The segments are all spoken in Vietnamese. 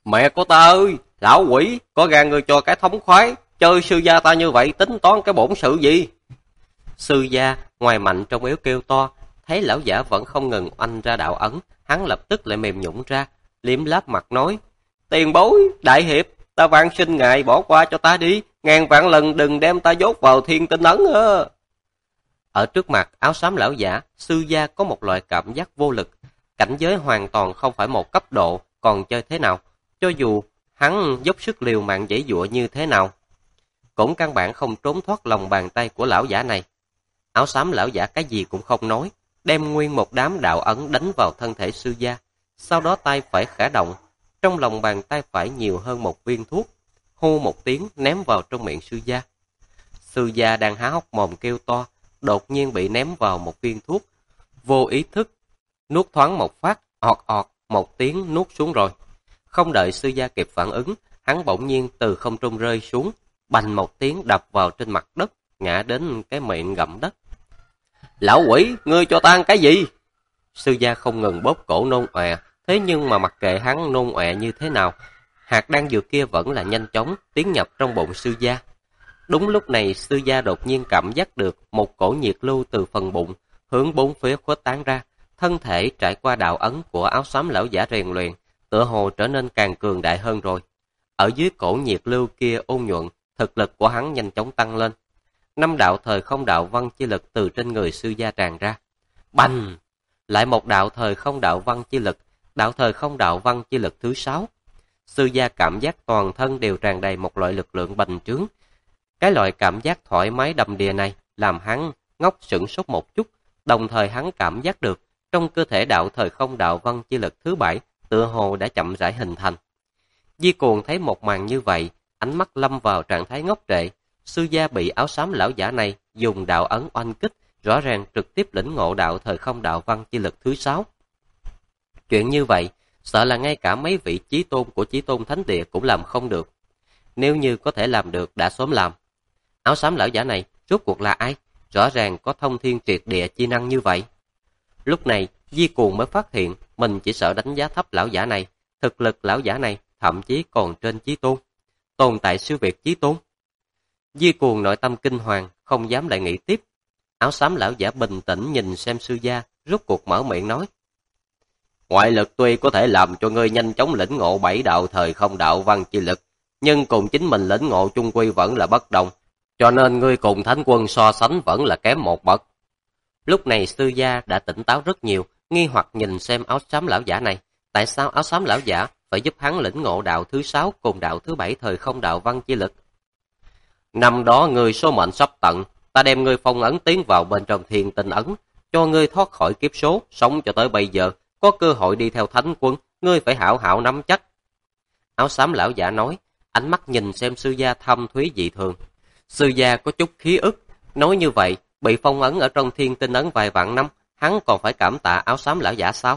Mẹ của ta ơi, lão quỷ, có gan ngươi cho cái thống khoái, chơi sư gia ta như vậy tính toán cái bổn sự gì? Sư gia ngoài mạnh trong yếu kêu to, thấy lão giả vẫn không ngừng oanh ra đạo ấn, hắn lập tức lại mềm nhũn ra, liếm láp mặt nói: "Tiền bối, đại hiệp, ta van xin ngài bỏ qua cho ta đi, ngàn vạn lần đừng đem ta dốt vào thiên tinh ấn á." Ở trước mặt áo xám lão giả, sư gia có một loại cảm giác vô lực, cảnh giới hoàn toàn không phải một cấp độ, còn chơi thế nào? Cho dù hắn dốc sức liều mạng giãy giụa như thế nào, cũng căn bản không trốn thoát lòng bàn tay của lão giả này. Áo xám lão giả cái gì cũng không nói, đem nguyên một đám đạo ấn đánh vào thân thể sư gia, sau đó tay phải khẽ động, trong lòng bàn tay phải nhiều hơn một viên thuốc, hô một tiếng ném vào trong miệng sư gia. Sư gia đang há hốc mồm kêu to, đột nhiên bị ném vào một viên thuốc, vô ý thức nuốt thoáng một phát, ọt ọt một tiếng nuốt xuống rồi. Không đợi sư gia kịp phản ứng, hắn bỗng nhiên từ không trung rơi xuống, bành một tiếng đập vào trên mặt đất, ngã đến cái miệng gặm đất. "Lão quỷ, ngươi cho ta ăn cái gì?" Sư gia không ngừng bóp cổ nôn ọe, thế nhưng mà mặc kệ hắn nôn ọe như thế nào, hạt đan dược kia vẫn là nhanh chóng tiến nhập trong bụng sư gia. Đúng lúc này sư gia đột nhiên cảm giác được một cổ nhiệt lưu từ phần bụng hướng bốn phía khuếch tán ra, thân thể trải qua đạo ấn của áo xám lão giả rèn luyện, tựa hồ trở nên càng cường đại hơn rồi. Ở dưới cổ nhiệt lưu kia ôn nhuận, thực lực của hắn nhanh chóng tăng lên. 5 đạo thời không đạo văn chi lực từ trên người sư gia tràn ra. Bành! Lại một đạo thời không đạo văn chi lực, đạo thời không đạo văn chi lực thứ 6. Sư gia cảm giác toàn thân đều tràn đầy một loại lực lượng bành trướng. Cái loại cảm giác thoải mái đầm đìa này làm hắn ngốc sửng sốt một chút, đồng thời hắn cảm giác được trong cơ thể đạo thời không đạo văn chi lực thứ 7 tựa hồ đã chậm rãi hình thành. Di Cuồng thấy một màn như vậy, ánh mắt lâm vào trạng thái ngốc trệ. Sư gia bị áo xám lão giả này dùng đạo ấn oanh kích, rõ ràng trực tiếp lĩnh ngộ đạo thời không đạo văn chi lực thứ 6. Chuyện như vậy, sợ là ngay cả mấy vị chí tôn của chí tôn thánh địa cũng làm không được. Nếu như có thể làm được đã sớm làm. Áo xám lão giả này rốt cuộc là ai? Rõ ràng có thông thiên triệt địa chi năng như vậy. Lúc này, Di Cuồng mới phát hiện mình chỉ sợ đánh giá thấp lão giả này. Thực lực lão giả này thậm chí còn trên chí tôn. Tồn tại siêu việt chí tôn. Di Cuồng nội tâm kinh hoàng, không dám lại nghĩ tiếp. Áo xám lão giả bình tĩnh nhìn xem sư gia, rốt cuộc mở miệng nói: "Ngoại lực tuy có thể làm cho ngươi nhanh chóng lĩnh ngộ 7 đạo thời không đạo văn chi lực, nhưng cùng chính mình lĩnh ngộ chung quy vẫn là bất đồng, cho nên ngươi cùng thánh quân so sánh vẫn là kém một bậc." Lúc này sư gia đã tỉnh táo rất nhiều, nghi hoặc nhìn xem áo xám lão giả này, tại sao áo xám lão giả phải giúp hắn lĩnh ngộ đạo thứ 6 cùng đạo thứ 7 thời không đạo văn chi lực. "Năm đó ngươi số mệnh sắp tận, ta đem ngươi phong ấn tiến vào bên trong thiên tinh ấn, cho ngươi thoát khỏi kiếp số, sống cho tới bây giờ, có cơ hội đi theo thánh quân, ngươi phải hảo hảo nắm chắc." Áo xám lão giả nói, ánh mắt nhìn xem sư gia thâm thúy dị thường. Sư gia có chút khí ức, nói như vậy, bị phong ấn ở trong thiên tinh ấn vài vạn năm, hắn còn phải cảm tạ áo xám lão giả sao?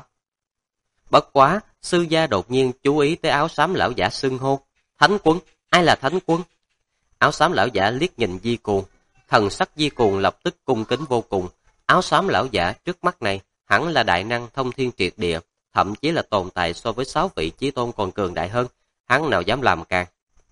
Bất quá, sư gia đột nhiên chú ý tới áo xám lão giả xưng hô. "Thánh quân? Ai là thánh quân?" Áo xám lão giả liếc nhìn Di Cuồng, thần sắc Di Cuồng lập tức cung kính vô cùng. Áo xám lão giả trước mắt này hẳn là đại năng thông thiên triệt địa, thậm chí là tồn tại so với 6 vị chí tôn còn cường đại hơn, hắn nào dám làm càng.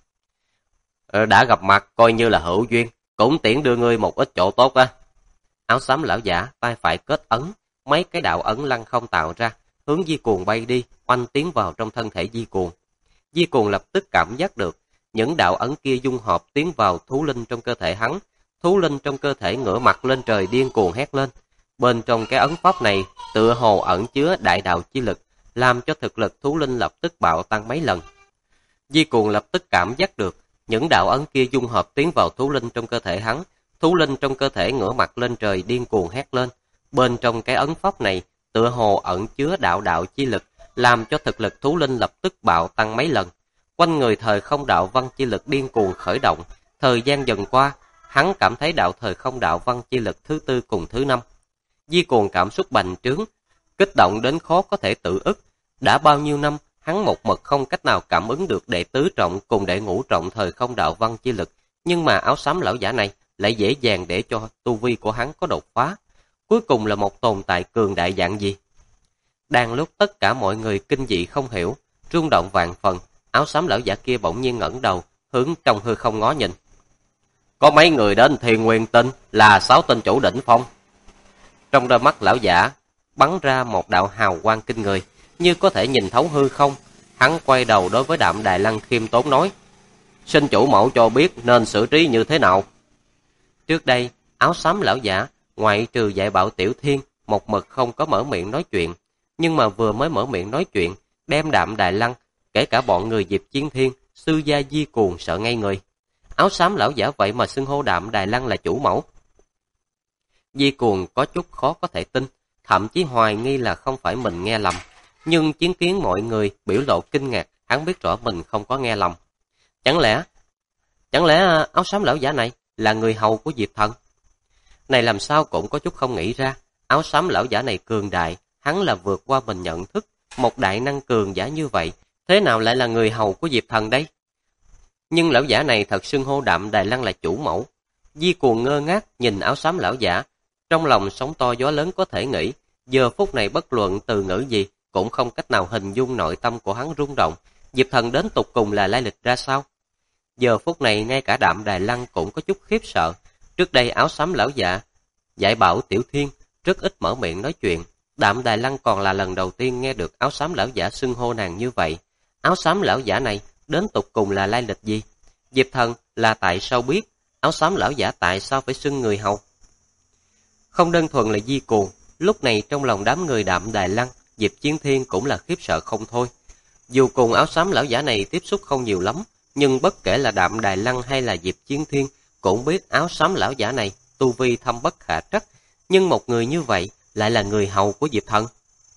Đã gặp mặt coi như là hữu duyên, cũng tiễn đưa ngươi một ít chỗ tốt á." Áo xám lão giả tay phải kết ấn, mấy cái đạo ấn lăng không tạo ra, hướng Di Cuồng bay đi, oanh tiến vào trong thân thể Di Cuồng. Di Cuồng lập tức cảm giác được những đạo ấn kia dung hợp tiến vào thú linh trong cơ thể hắn. Thú linh trong cơ thể ngửa mặt lên trời điên cuồng hét lên. Bên trong cái ấn pháp này tựa hồ ẩn chứa đại đạo chi lực, làm cho thực lực thú linh lập tức bạo tăng mấy lần. Di Cuồng lập tức cảm giác được những đạo ấn kia dung hợp tiến vào thú linh trong cơ thể hắn. Thú linh trong cơ thể ngửa mặt lên trời điên cuồng hét lên. Bên trong cái ấn pháp này tựa hồ ẩn chứa đạo đạo chi lực, làm cho thực lực thú linh lập tức bạo tăng mấy lần. Quanh người thời không đạo văn chi lực điên cuồng khởi động. Thời gian dần qua, hắn cảm thấy đạo thời không đạo văn chi lực thứ 4 cùng thứ 5. Di Cuồng cảm xúc bành trướng, kích động đến khó có thể tự ức. Đã bao nhiêu năm, hắn một mực không cách nào cảm ứng được đệ tứ trọng cùng đệ ngũ trọng thời không đạo văn chi lực, nhưng mà áo xám lão giả này lại dễ dàng để cho tu vi của hắn có đột phá. Cuối cùng là một tồn tại cường đại dạng gì? Đang lúc tất cả mọi người kinh dị không hiểu, rung động vạn phần, áo xám lão giả kia bỗng nhiên ngẩng đầu, hướng trong hư không ngó nhìn. Có mấy người đến Thiên Nguyên Tinh là 6 tinh chủ đỉnh phong. Trong đôi mắt lão giả bắn ra một đạo hào quang kinh người, như có thể nhìn thấu hư không. Hắn quay đầu đối với Đạm Đài Lăng khiêm tốn nói, xin chủ mẫu cho biết nên xử trí như thế nào. Trước đây, áo xám lão giả, ngoại trừ dạy bảo Tiểu Thiên, một mực không có mở miệng nói chuyện. Nhưng mà vừa mới mở miệng nói chuyện, đem Đạm Đài Lăng, kể cả bọn người Diệp Chiến Thiên, Sư Gia Di Cuồng sợ ngay người. Áo xám lão giả vậy mà xưng hô Đạm Đài Lăng là chủ mẫu. Di Cuồng có chút khó có thể tin, thậm chí hoài nghi là không phải mình nghe lầm. Nhưng chứng kiến mọi người biểu lộ kinh ngạc, hắn biết rõ mình không có nghe lầm. Chẳng lẽ áo xám lão giả này là người hầu của Diệp Thần? Này làm sao cũng có chút không nghĩ ra, áo xám lão giả này cường đại, hắn là vượt qua mình nhận thức, một đại năng cường giả như vậy, thế nào lại là người hầu của Diệp Thần đây? Nhưng lão giả này thật xưng hô Đạm Đài Lăng là chủ mẫu. Di Cuồng ngơ ngác nhìn áo xám lão giả, trong lòng sóng to gió lớn có thể nghĩ, giờ phút này bất luận từ ngữ gì cũng không cách nào hình dung nội tâm của hắn rung động. Diệp Thần đến tục cùng là lai lịch ra sao? Giờ phút này ngay cả Đạm Đài Lăng cũng có chút khiếp sợ. Trước đây áo xám lão giả dạy bảo Tiểu Thiên rất ít mở miệng nói chuyện. Đạm Đài Lăng còn là lần đầu tiên nghe được áo xám lão giả xưng hô nàng như vậy. Áo xám lão giả này đến tục cùng là lai lịch gì? Diệp Thần là tại sao biết? Áo xám lão giả tại sao phải xưng người hầu? Không đơn thuần là Di Cuồng, lúc này trong lòng đám người Đạm Đài Lăng, Diệp Chiến Thiên cũng là khiếp sợ không thôi. Dù cùng áo xám lão giả này tiếp xúc không nhiều lắm, nhưng bất kể là Đạm Đài Lăng hay là Diệp Chiến Thiên cũng biết áo xám lão giả này tu vi thâm bất khả trắc, nhưng một người như vậy lại là người hầu của Diệp Thần.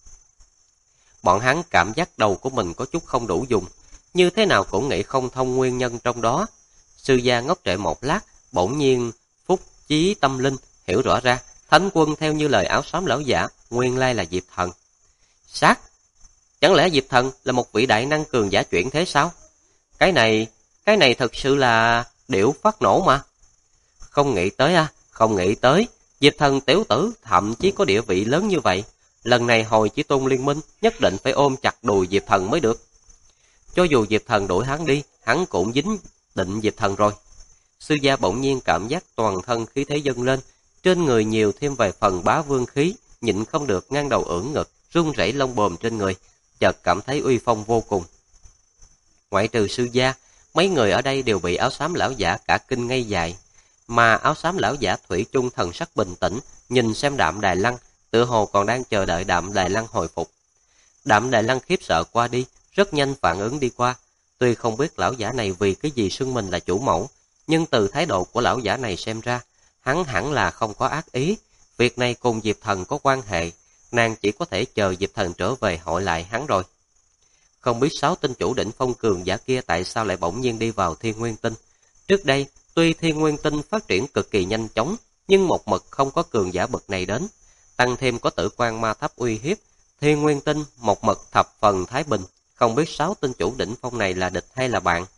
Bọn hắn cảm giác đầu của mình có chút không đủ dùng, như thế nào cũng nghĩ không thông nguyên nhân trong đó. Sư gia ngốc trệ một lát, bỗng nhiên phúc chí tâm linh hiểu rõ ra, Thánh Quân theo như lời áo xám lão giả, nguyên lai là Diệp Thần. Sát! Chẳng lẽ Diệp Thần là một vị đại năng cường giả chuyển thế sao? Cái này thật sự là điểu phát nổ mà. Không nghĩ tới không nghĩ tới. Diệp Thần tiểu tử thậm chí có địa vị lớn như vậy. Lần này hồi Chí Tôn Liên Minh nhất định phải ôm chặt đùi Diệp Thần mới được. Cho dù Diệp Thần đuổi hắn đi, hắn cũng dính định Diệp Thần rồi. Sư gia bỗng nhiên cảm giác toàn thân khí thế dâng lên, trên người nhiều thêm vài phần bá vương khí, nhịn không được ngang đầu ưỡn ngực, run rẩy lông bồm trên người, chợt cảm thấy uy phong vô cùng. Ngoại trừ sư gia, mấy người ở đây đều bị áo xám lão giả cả kinh ngây dại, mà áo xám lão giả thủy chung thần sắc bình tĩnh, nhìn xem Đạm Đài Lăng, tựa hồ còn đang chờ đợi Đạm Đài Lăng hồi phục. Đạm Đài Lăng khiếp sợ qua đi, rất nhanh phản ứng đi qua. Tuy không biết lão giả này vì cái gì xưng mình là chủ mẫu, nhưng từ thái độ của lão giả này xem ra, hắn hẳn là không có ác ý. Việc này cùng Diệp Thần có quan hệ, nàng chỉ có thể chờ Diệp Thần trở về hỏi lại hắn rồi. Không biết 6 tinh chủ đỉnh phong cường giả kia tại sao lại bỗng nhiên đi vào Thiên Nguyên Tinh. Trước đây, tuy Thiên Nguyên Tinh phát triển cực kỳ nhanh chóng, nhưng một mực không có cường giả bậc này đến. Tăng thêm có Tử Quan Ma Tháp uy hiếp, Thiên Nguyên Tinh một mực thập phần thái bình, không biết 6 tinh chủ đỉnh phong này là địch hay là bạn.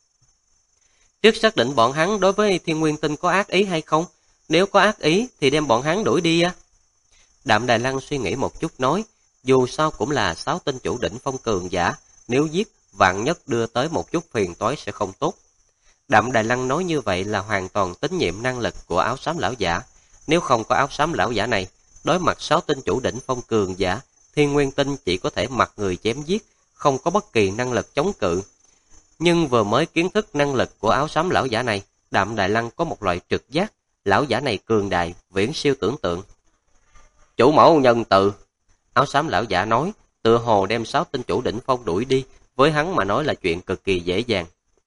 Trước xác định bọn hắn đối với Thiên Nguyên Tinh có ác ý hay không, nếu có ác ý thì đem bọn hắn đuổi đi. Đạm Đài Lăng suy nghĩ một chút nói, dù sao cũng là 6 tinh chủ đỉnh phong cường giả, nếu giết, vạn nhất đưa tới một chút phiền toái sẽ không tốt. Đạm Đài Lăng nói như vậy là hoàn toàn tín nhiệm năng lực của áo xám lão giả. Nếu không có áo xám lão giả này, đối mặt 6 tinh chủ đỉnh phong cường giả, Thiên Nguyên Tinh chỉ có thể mặc người chém giết, không có bất kỳ năng lực chống cự. Nhưng vừa mới kiến thức năng lực của áo xám lão giả này, Đạm Đài Lăng có một loại trực giác, lão giả này cường đại, viễn siêu tưởng tượng. Chủ mẫu nhân từ, áo xám lão giả nói, tựa hồ đem 6 tinh chủ đỉnh phong đuổi đi, với hắn mà nói là chuyện cực kỳ dễ dàng.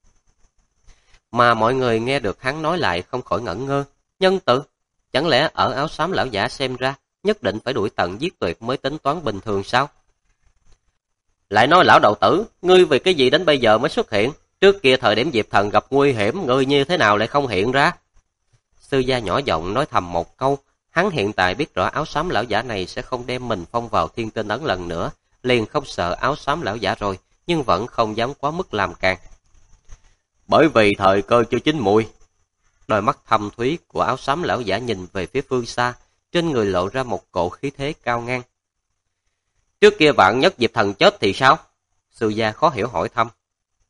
Mà mọi người nghe được hắn nói lại không khỏi ngẩn ngơ, nhân từ, chẳng lẽ ở áo xám lão giả xem ra, nhất định phải đuổi tận giết tuyệt mới tính toán bình thường sao? Lại nói lão đầu tử, ngươi vì cái gì đến bây giờ mới xuất hiện? Trước kia thời điểm Diệp Thần gặp nguy hiểm, ngươi như thế nào lại không hiện ra? Sư gia nhỏ giọng nói thầm một câu, hắn hiện tại biết rõ áo xám lão giả này sẽ không đem mình phong vào Thiên Tinh Ấn lần nữa, liền không sợ áo xám lão giả rồi, nhưng vẫn không dám quá mức làm càng. Bởi vì thời cơ chưa chín mùi. Đôi mắt thâm thúy của áo xám lão giả nhìn về phía phương xa, trên người lộ ra một cỗ khí thế cao ngang. Trước kia vạn nhất Diệp Thần chết thì sao? Sư gia khó hiểu hỏi thăm.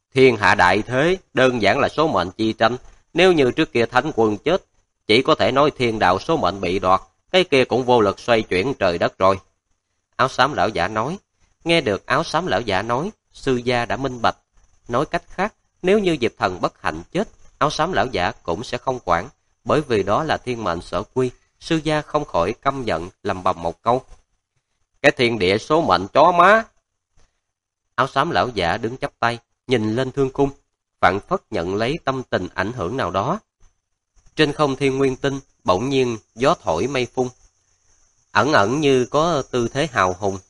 Thiên hạ đại thế, đơn giản là số mệnh chi tranh. Nếu như trước kia thánh quân chết, chỉ có thể nói thiên đạo số mệnh bị đoạt, cái kia cũng vô lực xoay chuyển trời đất rồi. Áo xám lão giả nói. Nghe được áo xám lão giả nói, sư gia đã minh bạch. Nói cách khác, nếu như Diệp Thần bất hạnh chết, áo xám lão giả cũng sẽ không quản, bởi vì đó là thiên mệnh sở quy. Sư gia không khỏi căm giận, lầm bầm một câu. Cái thiên địa số mệnh chó má. Áo xám lão giả đứng chắp tay, nhìn lên thương cung, phảng phất nhận lấy tâm tình ảnh hưởng nào đó. Trên không thiên nguyên tinh, bỗng nhiên gió thổi mây phun, ẩn ẩn như có tư thế hào hùng.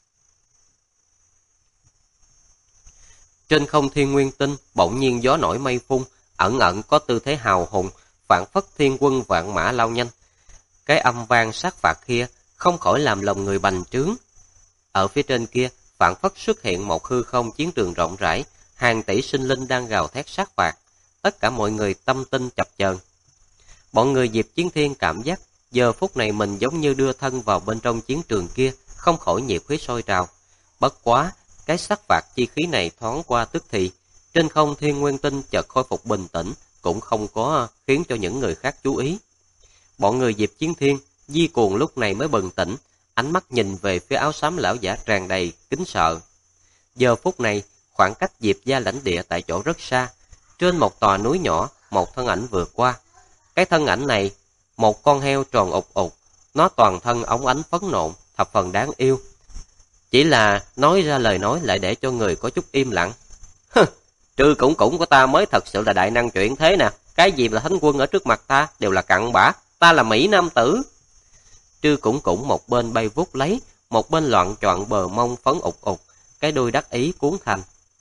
Trên không thiên nguyên tinh, bỗng nhiên gió nổi mây phun, ẩn ẩn có tư thế hào hùng, phảng phất thiên quân vạn mã lao nhanh. Cái âm vang sát phạt kia không khỏi làm lòng người bành trướng. Ở phía trên kia, phảng phất xuất hiện một hư không chiến trường rộng rãi, hàng tỷ sinh linh đang gào thét sát phạt. Tất cả mọi người tâm tinh chập chờn. Bọn người Diệp Chiến Thiên cảm giác giờ phút này mình giống như đưa thân vào bên trong chiến trường kia, không khỏi nhiệt huyết sôi trào. Bất quá, cái sát phạt chi khí này thoáng qua tức thì, trên không thiên nguyên tinh chợt khôi phục bình tĩnh, cũng không có khiến cho những người khác chú ý. Bọn người Diệp Chiến Thiên, Di Cuồng lúc này mới bừng tỉnh, ánh mắt nhìn về phía áo xám lão giả tràn đầy kính sợ. Giờ phút này, khoảng cách Diệp gia lãnh địa tại chỗ rất xa, trên một tòa núi nhỏ, một thân ảnh vượt qua. Cái thân ảnh này, một con heo tròn ụt ụt, nó toàn thân óng ánh phấn nộn, thập phần đáng yêu. Chỉ là nói ra lời nói lại để cho người có chút im lặng. Trư Củng Củng của ta mới thật sự là đại năng chuyển thế nè, cái gì là thánh quân ở trước mặt ta đều là cặn bã, ta là Mỹ Nam tử. Trư Củng Củng một bên bay vút lấy, một bên loạn choạng bờ mông phấn ụt ụt, cái đuôi đắc ý cuốn thành.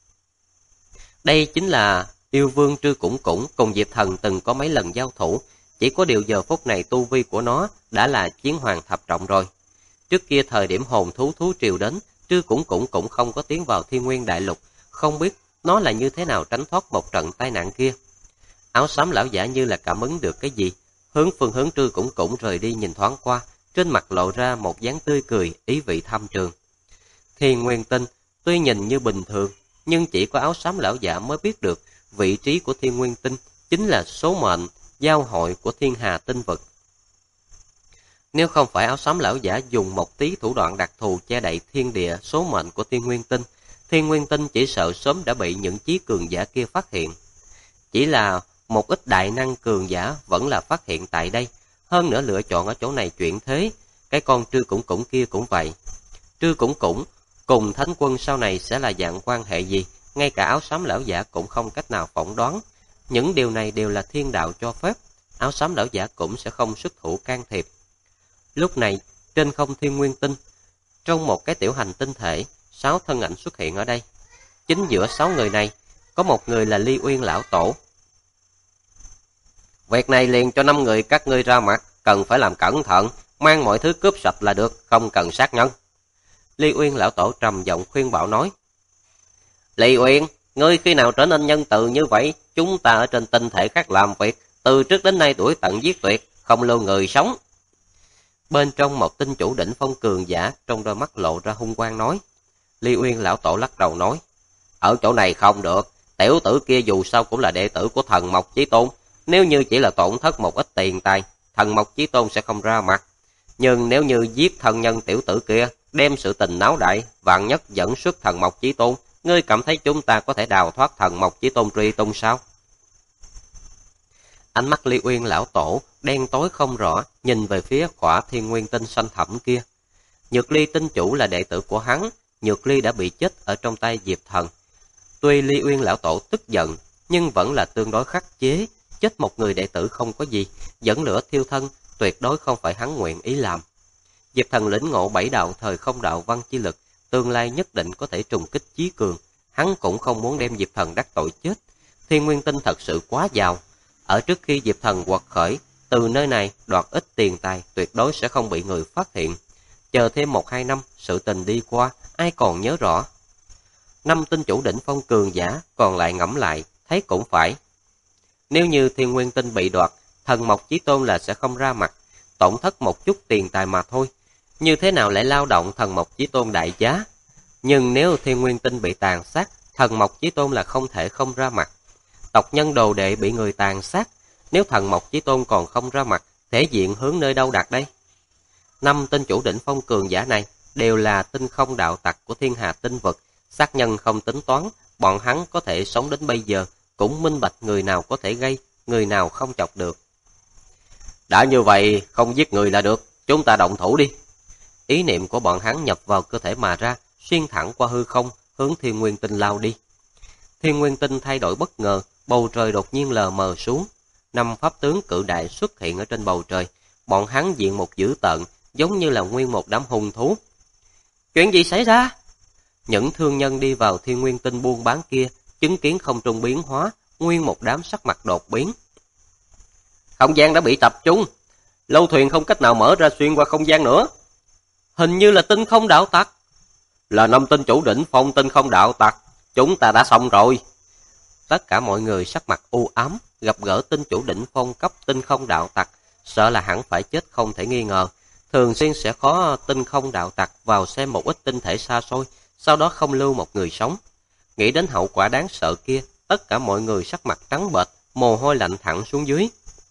Đây chính là yêu vương Trư Củng Củng cùng Diệp Thần từng có mấy lần giao thủ, chỉ có điều giờ phút này tu vi của nó đã là chiến hoàng thập trọng rồi. Trước kia thời điểm hồn thú thú triều đến, Trư Củng Củng cũng không có tiến vào Thiên Nguyên Đại Lục, không biết nó là như thế nào tránh thoát một trận tai nạn kia. Áo xám lão giả như là cảm ứng được cái gì, hướng phương hướng Trư Củng Củng rời đi nhìn thoáng qua, trên mặt lộ ra một dáng tươi cười, ý vị thâm trường. Thiên Nguyên Tinh tuy nhìn như bình thường, nhưng chỉ có áo xám lão giả mới biết được vị trí của Thiên Nguyên Tinh chính là số mệnh, giao hội của thiên hà tinh vực. Nếu không phải áo xám lão giả dùng một tí thủ đoạn đặc thù che đậy thiên địa số mệnh của Thiên Nguyên Tinh chỉ sợ sớm đã bị những chí cường giả kia phát hiện. Chỉ là một ít đại năng cường giả vẫn là phát hiện tại đây, hơn nữa lựa chọn ở chỗ này chuyển thế, cái con Trư Củng Củng kia cũng vậy. Trư Củng Củng cùng thánh quân sau này sẽ là dạng quan hệ gì, ngay cả áo xám lão giả cũng không cách nào phỏng đoán. Những điều này đều là thiên đạo cho phép, áo xám lão giả cũng sẽ không xuất thủ can thiệp. Lúc này, trên không Thiên Nguyên Tinh, trong một cái tiểu hành tinh thể, 6 thân ảnh xuất hiện ở đây. Chính giữa 6 người này, có một người là Ly Uyên lão tổ. Việc này liền cho 5 người các ngươi ra mặt, cần phải làm cẩn thận, mang mọi thứ cướp sạch là được, không cần sát nhân. Ly Uyên lão tổ trầm giọng khuyên bảo nói. Ly Uyên, ngươi khi nào trở nên nhân từ như vậy? Chúng ta ở trên tinh thể khác làm việc, từ trước đến nay đuổi tận giết tuyệt, không lưu người sống. Bên trong một tinh chủ đỉnh phong cường giả, trong đôi mắt lộ ra hung quang nói. Ly Uyên lão tổ lắc đầu nói. Ở chỗ này không được, tiểu tử kia dù sao cũng là đệ tử của thần Mộc Chí Tôn. Nếu như chỉ là tổn thất một ít tiền tài, thần Mộc Chí Tôn sẽ không ra mặt. Nhưng nếu như giết thân nhân tiểu tử kia, đem sự tình náo đại, vạn nhất dẫn xuất thần Mộc Chí Tôn, ngươi cảm thấy chúng ta có thể đào thoát thần Mộc Chí Tôn truy tung sao? Ánh mắt Ly Uyên lão tổ đen tối không rõ, nhìn về phía khỏa Thiên Nguyên Tinh xanh thẳm kia. Nhược Ly tinh chủ là đệ tử của hắn, Nhược Ly đã bị chết ở trong tay Diệp Thần. Tuy Ly Uyên lão tổ tức giận, nhưng vẫn là tương đối khắc chế, chết một người đệ tử không có gì, dẫn lửa thiêu thân, tuyệt đối không phải hắn nguyện ý làm. Diệp Thần lĩnh ngộ 7 đạo thời không đạo văn chi lực, tương lai nhất định có thể trùng kích chí cường, hắn cũng không muốn đem Diệp Thần đắc tội chết. Thiên Nguyên Tinh thật sự quá giàu, ở trước khi Diệp Thần quật khởi, từ nơi này đoạt ít tiền tài tuyệt đối sẽ không bị người phát hiện. Chờ thêm 1-2 năm, sự tình đi qua, ai còn nhớ rõ. 5 tinh chủ đỉnh phong cường giả, còn lại ngẫm lại, thấy cũng phải. Nếu như Thiên Nguyên Tinh bị đoạt, thần Mộc Chí Tôn là sẽ không ra mặt, tổn thất một chút tiền tài mà thôi. Như thế nào lại lao động thần Mộc Chí Tôn đại giá? Nhưng nếu Thiên Nguyên Tinh bị tàn sát, thần Mộc Chí Tôn là không thể không ra mặt. Tộc nhân đồ đệ bị người tàn sát, nếu thần Mộc Chí Tôn còn không ra mặt, thể diện hướng nơi đâu đặt đây? 5 tinh chủ đỉnh phong cường giả này đều là tinh không đạo tặc của thiên hà tinh vực, sát nhân không tính toán, bọn hắn có thể sống đến bây giờ, cũng minh bạch người nào có thể gây, người nào không chọc được. Đã như vậy, không giết người là được, chúng ta động thủ đi. Ý niệm của bọn hắn nhập vào cơ thể mà ra, xuyên thẳng qua hư không, hướng Thiên Nguyên Tinh lao đi. Thiên Nguyên Tinh thay đổi bất ngờ, bầu trời đột nhiên lờ mờ xuống. 5 pháp tướng cự đại xuất hiện ở trên bầu trời, bọn hắn diện một dữ tợn, giống như là nguyên một đám hung thú. Chuyện gì xảy ra? Những thương nhân đi vào Thiên Nguyên Tinh buôn bán kia, chứng kiến không trung biến hóa, nguyên một đám sắc mặt đột biến. Không gian đã bị tập trung, lâu thuyền không cách nào mở ra xuyên qua không gian nữa. Hình như là tinh không đạo tặc. Là 5 tinh chủ đỉnh phong tinh không đạo tặc, chúng ta đã xong rồi. Tất cả mọi người sắc mặt u ám, gặp gỡ tinh chủ đỉnh phong cấp tinh không đạo tặc, sợ là hẳn phải chết không thể nghi ngờ. Thường xuyên sẽ có tinh không đạo tặc vào xem một ít tinh thể xa xôi, sau đó không lưu một người sống. Nghĩ đến hậu quả đáng sợ kia, tất cả mọi người sắc mặt trắng bệch, mồ hôi lạnh thẳng xuống dưới.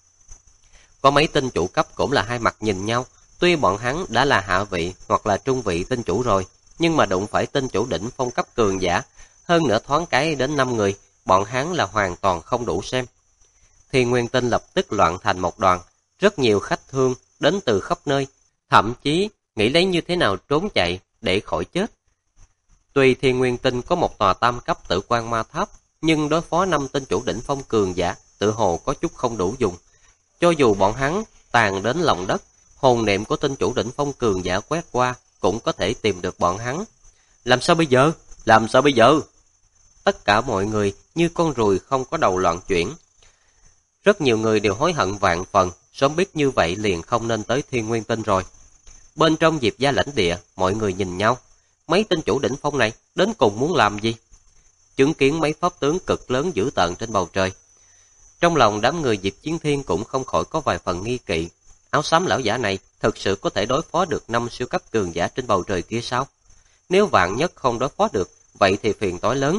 Có mấy tinh chủ cấp cũng là hai mặt nhìn nhau, tuy bọn hắn đã là hạ vị hoặc là trung vị tinh chủ rồi, nhưng mà đụng phải tinh chủ đỉnh phong cấp cường giả, hơn nữa thoáng cái đến 5 người, bọn hắn là hoàn toàn không đủ xem. Thiên Nguyên Tinh lập tức loạn thành một đoàn, rất nhiều khách thương đến từ khắp nơi, thậm chí nghĩ lấy như thế nào trốn chạy để khỏi chết. Tuy Thiên Nguyên Tinh có một tòa tam cấp Tử Quan Ma Tháp, nhưng đối phó 5 tinh chủ đỉnh phong cường giả tự hồ có chút không đủ dùng. Cho dù bọn hắn tàn đến lòng đất, hồn niệm của tinh chủ đỉnh phong cường giả quét qua cũng có thể tìm được bọn hắn. Làm sao bây giờ? Làm sao bây giờ? Tất cả mọi người như con ruồi không có đầu loạn chuyển. Rất nhiều người đều hối hận vạn phần, sớm biết như vậy liền không nên tới Thiên Nguyên Tinh rồi. Bên trong Diệp gia lãnh địa, mọi người nhìn nhau. Mấy tinh chủ đỉnh phong này đến cùng muốn làm gì? Chứng kiến mấy pháp tướng cực lớn dữ tợn trên bầu trời. Trong lòng đám người Diệp Chiến Thiên cũng không khỏi có vài phần nghi kỵ. Áo xám lão giả này thực sự có thể đối phó được 5 siêu cấp cường giả trên bầu trời kia sao? Nếu vạn nhất không đối phó được, vậy thì phiền toái lớn.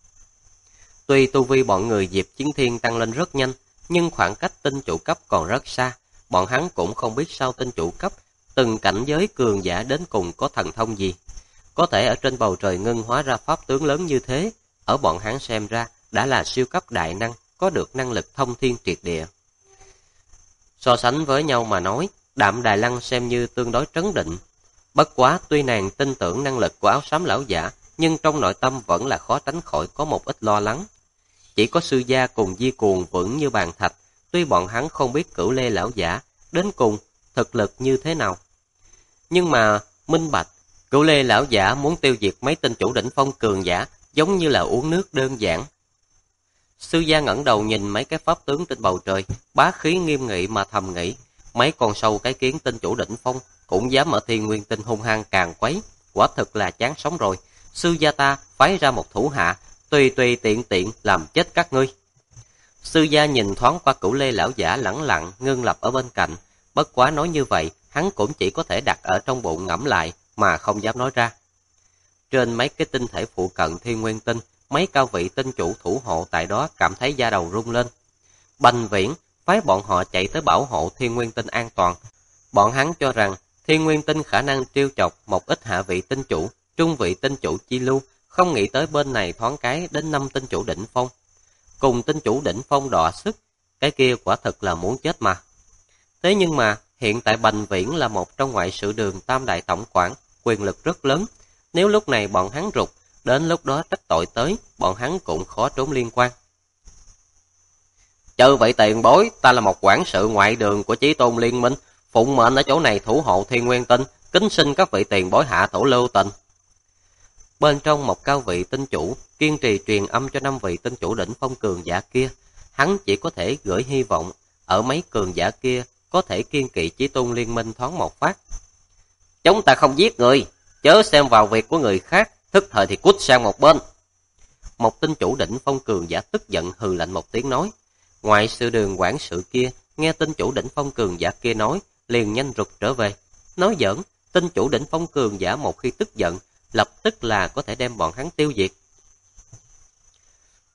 Tuy tu vi bọn người Diệp Chiến Thiên tăng lên rất nhanh, nhưng khoảng cách tinh chủ cấp còn rất xa. Bọn hắn cũng không biết sao tinh chủ cấp, từng cảnh giới cường giả đến cùng có thần thông gì. Có thể ở trên bầu trời ngưng hóa ra pháp tướng lớn như thế, ở bọn hắn xem ra đã là siêu cấp đại năng, có được năng lực thông thiên triệt địa. So sánh với nhau mà nói, Đạm Đài Lăng xem như tương đối trấn định. Bất quá tuy nàng tin tưởng năng lực của áo xám lão giả, nhưng trong nội tâm vẫn là khó tránh khỏi có một ít lo lắng. Chỉ có Sư Gia cùng Di Cuồng vững như bàn thạch, tuy bọn hắn không biết Cửu Lê lão giả đến cùng thực lực như thế nào. Nhưng mà minh bạch, Cửu Lê lão giả muốn tiêu diệt mấy tinh chủ đỉnh phong cường giả giống như là uống nước đơn giản. Sư Gia ngẩng đầu nhìn mấy cái pháp tướng trên bầu trời, bá khí nghiêm nghị mà thầm nghĩ, mấy con sâu cái kiến tinh chủ đỉnh phong cũng dám ở Thiên Nguyên Tinh hung hăng càn quấy, quả thực là chán sống rồi. Sư Gia ta phái ra một thủ hạ, tùy tiện làm chết các ngươi. Sư Gia nhìn thoáng qua Cửu Lê lão giả lẳng lặng ngưng lập ở bên cạnh, bất quá nói như vậy, hắn cũng chỉ có thể đặt ở trong bụng ngẫm lại mà không dám nói ra. Trên mấy cái tinh thể phụ cận Thiên Nguyên Tinh, mấy cao vị tinh chủ thủ hộ tại đó cảm thấy da đầu rung lên. Bành Viễn phái bọn họ chạy tới bảo hộ Thiên Nguyên Tinh an toàn. Bọn hắn cho rằng Thiên Nguyên Tinh khả năng trêu chọc một ít hạ vị tinh chủ, trung vị tinh chủ chi lưu, không nghĩ tới bên này thoáng cái đến 5 tinh chủ đỉnh phong. Cùng tinh chủ đỉnh phong đọ sức, cái kia quả thực là muốn chết mà. Thế nhưng mà, hiện tại Bành Viễn là một trong ngoại sự đường tam đại tổng quản, quyền lực rất lớn. Nếu lúc này bọn hắn rụt, đến lúc đó trách tội tới, bọn hắn cũng khó trốn liên quan. Chư vậy tiền bối, ta là một quản sự ngoại đường của Chí Tôn Liên Minh, phụng mệnh ở chỗ này thủ hộ Thiên Nguyên Tinh, kính xin các vị tiền bối hạ thủ lưu tình. Bên trong một cao vị tinh chủ, kiên trì truyền âm cho 5 vị tinh chủ đỉnh phong cường giả kia, hắn chỉ có thể gửi hy vọng ở mấy cường giả kia có thể kiên kỵ Chí Tôn Liên Minh thoáng một phát. Chúng ta không giết người, chớ xem vào việc của người khác, thức thời thì cút sang một bên. Một tinh chủ đỉnh phong cường giả tức giận hừ lạnh một tiếng nói. Ngoại sự đường quản sự kia nghe tinh chủ đỉnh phong cường giả kia nói, liền nhanh rụt trở về. Nói giỡn, tinh chủ đỉnh phong cường giả một khi tức giận, lập tức là có thể đem bọn hắn tiêu diệt.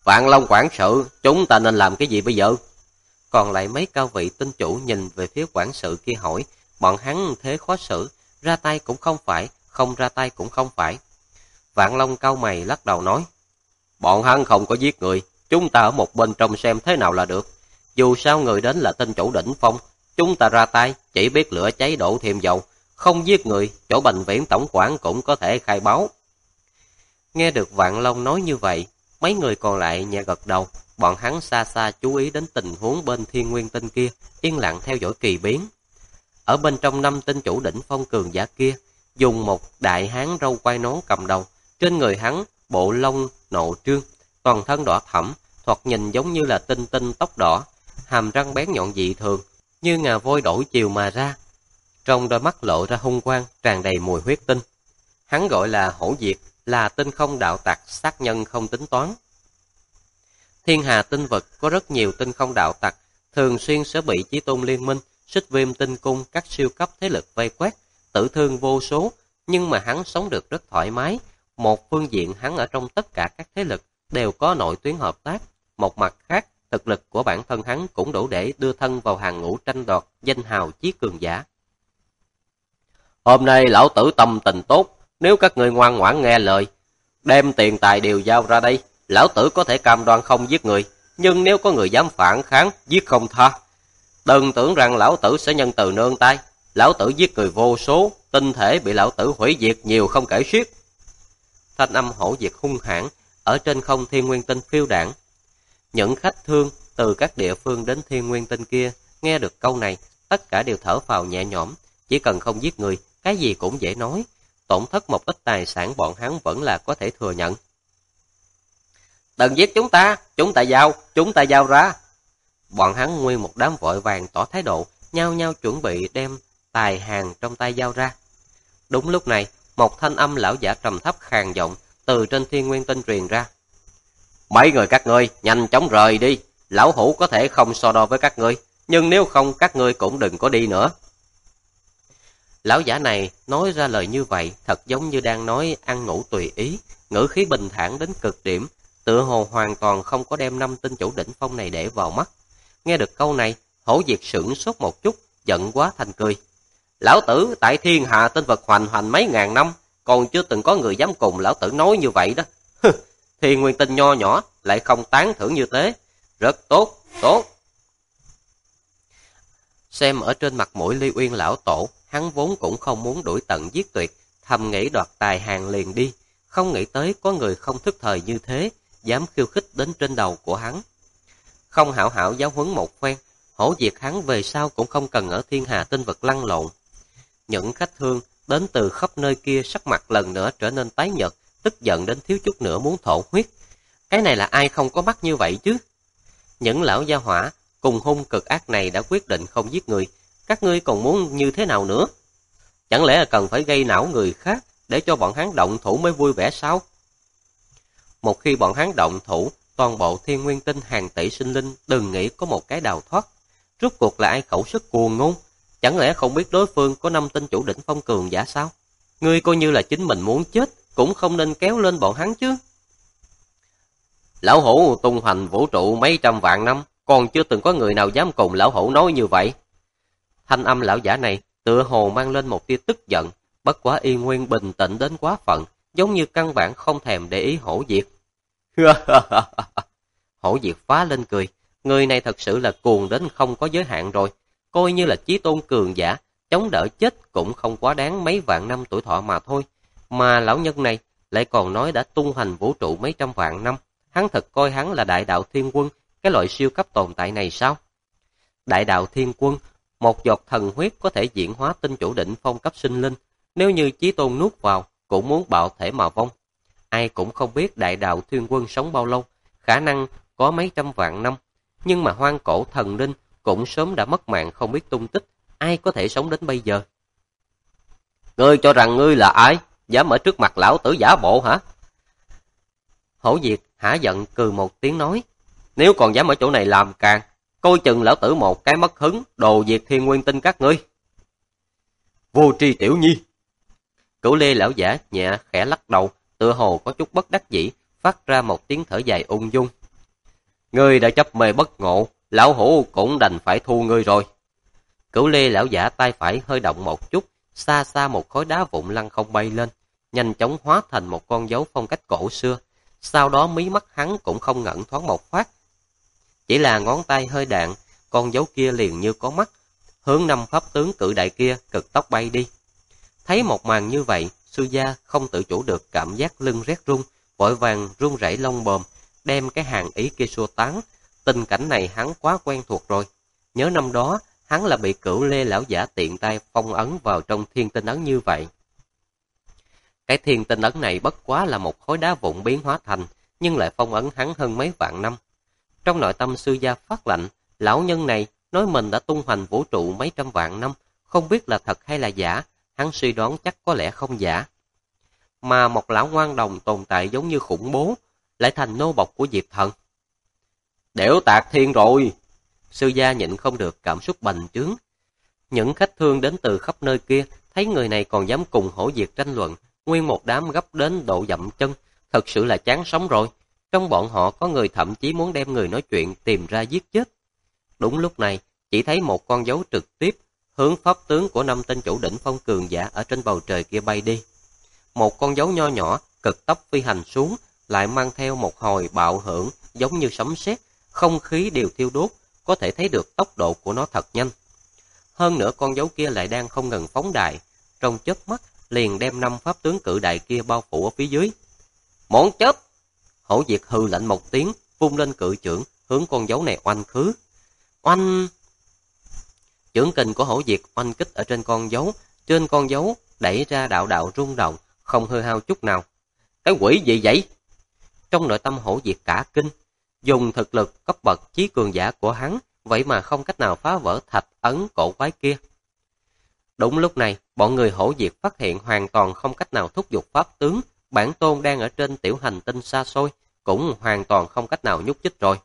Vạn Long quản sự, chúng ta nên làm cái gì bây giờ? Còn lại mấy cao vị tinh chủ nhìn về phía quản sự kia hỏi, bọn hắn thế khó xử, ra tay cũng không phải, không ra tay cũng không phải. Vạn Long cau mày lắc đầu nói, bọn hắn không có giết người, chúng ta ở một bên trong xem thế nào là được. Dù sao người đến là tinh chủ đỉnh phong, chúng ta ra tay chỉ biết lửa cháy đổ thêm dầu, không giết người, chỗ bệnh viện tổng quản cũng có thể khai báo. Nghe được Vạn Long nói như vậy, mấy người còn lại nhẹ gật đầu, bọn hắn xa xa chú ý đến tình huống bên Thiên Nguyên Tinh kia, yên lặng theo dõi kỳ biến. Ở bên trong 5 tinh chủ đỉnh phong cường giả kia, dùng một đại hán râu quai nón cầm đầu, trên người hắn bộ lông nộ trương, toàn thân đỏ thẫm, thoạt nhìn giống như là tinh tinh tóc đỏ, hàm răng bén nhọn dị thường, như ngà voi đổi chiều mà ra. Trong đôi mắt lộ ra hung quang, tràn đầy mùi huyết tinh. Hắn gọi là Hổ Diệt, là tinh không đạo tặc, sát nhân không tính toán. Thiên hà tinh vực có rất nhiều tinh không đạo tặc, thường xuyên sẽ bị Chí Tôn Liên Minh, Xích Viêm Tinh Cung các siêu cấp thế lực vây quét, tử thương vô số, nhưng mà hắn sống được rất thoải mái. Một phương diện hắn ở trong tất cả các thế lực đều có nội tuyến hợp tác, một mặt khác, thực lực của bản thân hắn cũng đủ để đưa thân vào hàng ngũ tranh đoạt danh hào chí cường giả. Hôm nay lão tử tâm tình tốt, nếu các người ngoan ngoãn nghe lời, đem tiền tài đều giao ra đây, lão tử có thể cam đoan không giết người, nhưng nếu có người dám phản kháng, giết không tha. Đừng tưởng rằng lão tử sẽ nhân từ nương tay, lão tử giết người vô số, tinh thể bị lão tử hủy diệt nhiều không kể xiết. Thanh âm Hổ Diệt hung hãn, ở trên không Thiên Nguyên Tinh phiêu đảng. Những khách thương từ các địa phương đến Thiên Nguyên Tinh kia, nghe được câu này, tất cả đều thở phào nhẹ nhõm, chỉ cần không giết người, cái gì cũng dễ nói, tổn thất một ít tài sản bọn hắn vẫn là có thể thừa nhận. Đừng giết chúng ta giao ra. Bọn hắn nguyên một đám vội vàng tỏ thái độ, nhao nhao chuẩn bị đem tài hàng trong tay giao ra. Đúng lúc này, một thanh âm lão giả trầm thấp khàn giọng từ trên Thiên Nguyên Tinh truyền ra. Mấy người các ngươi, nhanh chóng rời đi, lão hủ có thể không so đo với các ngươi, nhưng nếu không các ngươi cũng đừng có đi nữa. Lão giả này nói ra lời như vậy, thật giống như đang nói ăn ngủ tùy ý, ngữ khí bình thản đến cực điểm, tựa hồ hoàn toàn không có đem 5 tinh chủ đỉnh phong này để vào mắt. Nghe được câu này, Hổ Diệt sửng sốt một chút, giận quá thành cười. Lão tử tại thiên hạ tinh vực hoành hành mấy ngàn năm, còn chưa từng có người dám cùng lão tử nói như vậy đó. Thiên Nguyên Tinh nho nhỏ lại không tán thưởng như thế. Rất tốt, tốt. Xem ở trên mặt mũi Ly Uyên lão tổ, hắn vốn cũng không muốn đuổi tận giết tuyệt, thầm nghĩ đoạt tài hàng liền đi, không nghĩ tới có người không thức thời như thế, dám khiêu khích đến trên đầu của hắn. Không hảo hảo giáo huấn một phen, Hổ Diệt hắn về sau cũng không cần ở thiên hà tinh vực lăn lộn. Những khách thương đến từ khắp nơi kia sắc mặt lần nữa trở nên tái nhợt, tức giận đến thiếu chút nữa muốn thổ huyết. Cái này là ai không có mắt như vậy chứ? Những lão gia hỏa cùng hung cực ác này đã quyết định không giết người, các ngươi còn muốn như thế nào nữa? Chẳng lẽ là cần phải gây não người khác để cho bọn hắn động thủ mới vui vẻ sao? Một khi bọn hắn động thủ, toàn bộ Thiên Nguyên Tinh hàng tỷ sinh linh đừng nghĩ có một cái đào thoát. Rốt cuộc là ai khẩu sức cuồng ngôn? Chẳng lẽ không biết đối phương có 5 tinh chủ đỉnh phong cường giả sao? Ngươi coi như là chính mình muốn chết, cũng không nên kéo lên bọn hắn chứ. Lão hủ tung hoành vũ trụ mấy trăm vạn năm, còn chưa từng có người nào dám cùng lão hủ nói như vậy. Thanh âm lão giả này tựa hồ mang lên một tia tức giận, bất quá y nguyên bình tĩnh đến quá phận, giống như căn bản không thèm để ý Hổ Diệt. Hổ Diệt phá lên cười, người này thật sự là cuồng đến không có giới hạn rồi, coi như là chí tôn cường giả, chống đỡ chết cũng không quá đáng mấy vạn năm tuổi thọ mà thôi. Mà lão nhân này lại còn nói đã tung hành vũ trụ mấy trăm vạn năm, hắn thật coi hắn là đại đạo thiên quân, cái loại siêu cấp tồn tại này sao? Đại đạo thiên quân, một giọt thần huyết có thể diễn hóa tinh chủ đỉnh phong cấp sinh linh, nếu như chí tôn nuốt vào, cũng muốn bạo thể mà vong. Ai cũng không biết đại đạo thiên quân sống bao lâu, khả năng có mấy trăm vạn năm, nhưng mà hoang cổ thần linh cũng sớm đã mất mạng không biết tung tích, ai có thể sống đến bây giờ? Ngươi cho rằng ngươi là ai? Dám ở trước mặt lão tử giả bộ hả? Hổ Diệt hả giận cười một tiếng nói, nếu còn dám ở chỗ này làm càng, coi chừng lão tử một cái mất hứng, đồ diệt Thiên Nguyên Tinh các ngươi. Vô tri tiểu nhi. Cửu Lê lão giả nhẹ khẽ lắc đầu, tựa hồ có chút bất đắc dĩ, phát ra một tiếng thở dài ung dung. Ngươi đã chấp mê bất ngộ, lão hủ cũng đành phải thu ngươi rồi. Cửu Lê lão giả tay phải hơi động một chút, xa xa một khối đá vụn lăn không bay lên, nhanh chóng hóa thành một con dấu phong cách cổ xưa. Sau đó mí mắt hắn cũng không ngẩn thoáng một phát. Chỉ là ngón tay hơi đạn, con dấu kia liền như có mắt, hướng 5 pháp tướng cự đại kia cực tốc bay đi. Thấy một màn như vậy, sư gia không tự chủ được cảm giác lưng rét run, vội vàng run rẩy lông bồm, đem cái hàng ý kia xua tán. Tình cảnh này hắn quá quen thuộc rồi. Nhớ năm đó, hắn là bị Cửu Lê lão giả tiện tay phong ấn vào trong thiên tinh ấn như vậy. Cái thiên tinh ấn này bất quá là một khối đá vụn biến hóa thành, nhưng lại phong ấn hắn hơn mấy vạn năm. Trong nội tâm sư gia phát lạnh, lão nhân này nói mình đã tung hoành vũ trụ mấy trăm vạn năm, không biết là thật hay là giả, hắn suy đoán chắc có lẽ không giả. Mà một lão ngoan đồng tồn tại giống như khủng bố, lại thành nô bộc của Diệp Thần. Đểu Tạc Thiên rồi! Sư gia nhịn không được cảm xúc bành trướng. Những khách thương đến từ khắp nơi kia, thấy người này còn dám cùng Hổ Diệt tranh luận, nguyên một đám gấp đến độ dậm chân, thật sự là chán sống rồi. Trong bọn họ có người thậm chí muốn đem người nói chuyện tìm ra giết chết. Đúng lúc này, chỉ thấy một con dấu trực tiếp hướng pháp tướng của 5 tên chủ đỉnh phong cường giả ở trên bầu trời kia bay đi. Một con dấu nho nhỏ, cực tốc phi hành xuống, lại mang theo một hồi bạo hưởng giống như sấm sét, không khí đều thiêu đốt, có thể thấy được tốc độ của nó thật nhanh. Hơn nữa con dấu kia lại đang không ngừng phóng đại, trong chớp mắt liền đem 5 pháp tướng cự đại kia bao phủ ở phía dưới. Món chớp! Hổ Diệt hừ lạnh một tiếng, vung lên cự chưởng, hướng con dấu này oanh khứ. Oanh! Chưởng kình của Hổ Diệt oanh kích ở trên con dấu đẩy ra đạo đạo rung động, không hư hao chút nào. Cái quỷ gì vậy? Trong nội tâm Hổ Diệt cả kinh, dùng thực lực cấp bậc chí cường giả của hắn, vậy mà không cách nào phá vỡ thạch ấn cổ quái kia. Đúng lúc này, bọn người Hổ Diệt phát hiện hoàn toàn không cách nào thúc giục pháp tướng, bản tôn đang ở trên tiểu hành tinh xa xôi, cũng hoàn toàn không cách nào nhúc nhích rồi.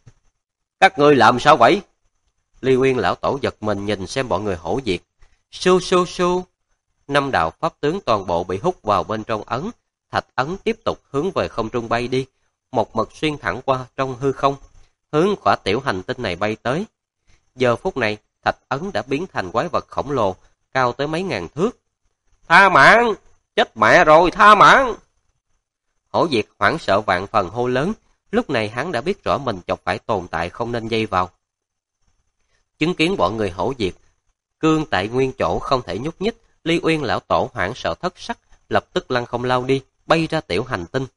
Các ngươi làm sao vậy? Ly Uyên lão tổ giật mình nhìn xem bọn người Hổ Diệt. Su su su. 5 đạo pháp tướng toàn bộ bị hút vào bên trong ấn, thạch ấn tiếp tục hướng về không trung bay đi, một mực xuyên thẳng qua trong hư không, hướng khỏa tiểu hành tinh này bay tới. Giờ phút này, thạch ấn đã biến thành quái vật khổng lồ, cao tới mấy ngàn thước. Tha mạng! Chết mẹ rồi, tha mạng! Hổ Diệt hoảng sợ vạn phần hô lớn, lúc này hắn đã biết rõ mình chọc phải tồn tại không nên dây vào. Chứng kiến bọn người Hổ Diệt cương tại nguyên chỗ không thể nhúc nhích, Ly Uyên lão tổ hoảng sợ thất sắc, lập tức lăn không lao đi, bay ra tiểu hành tinh.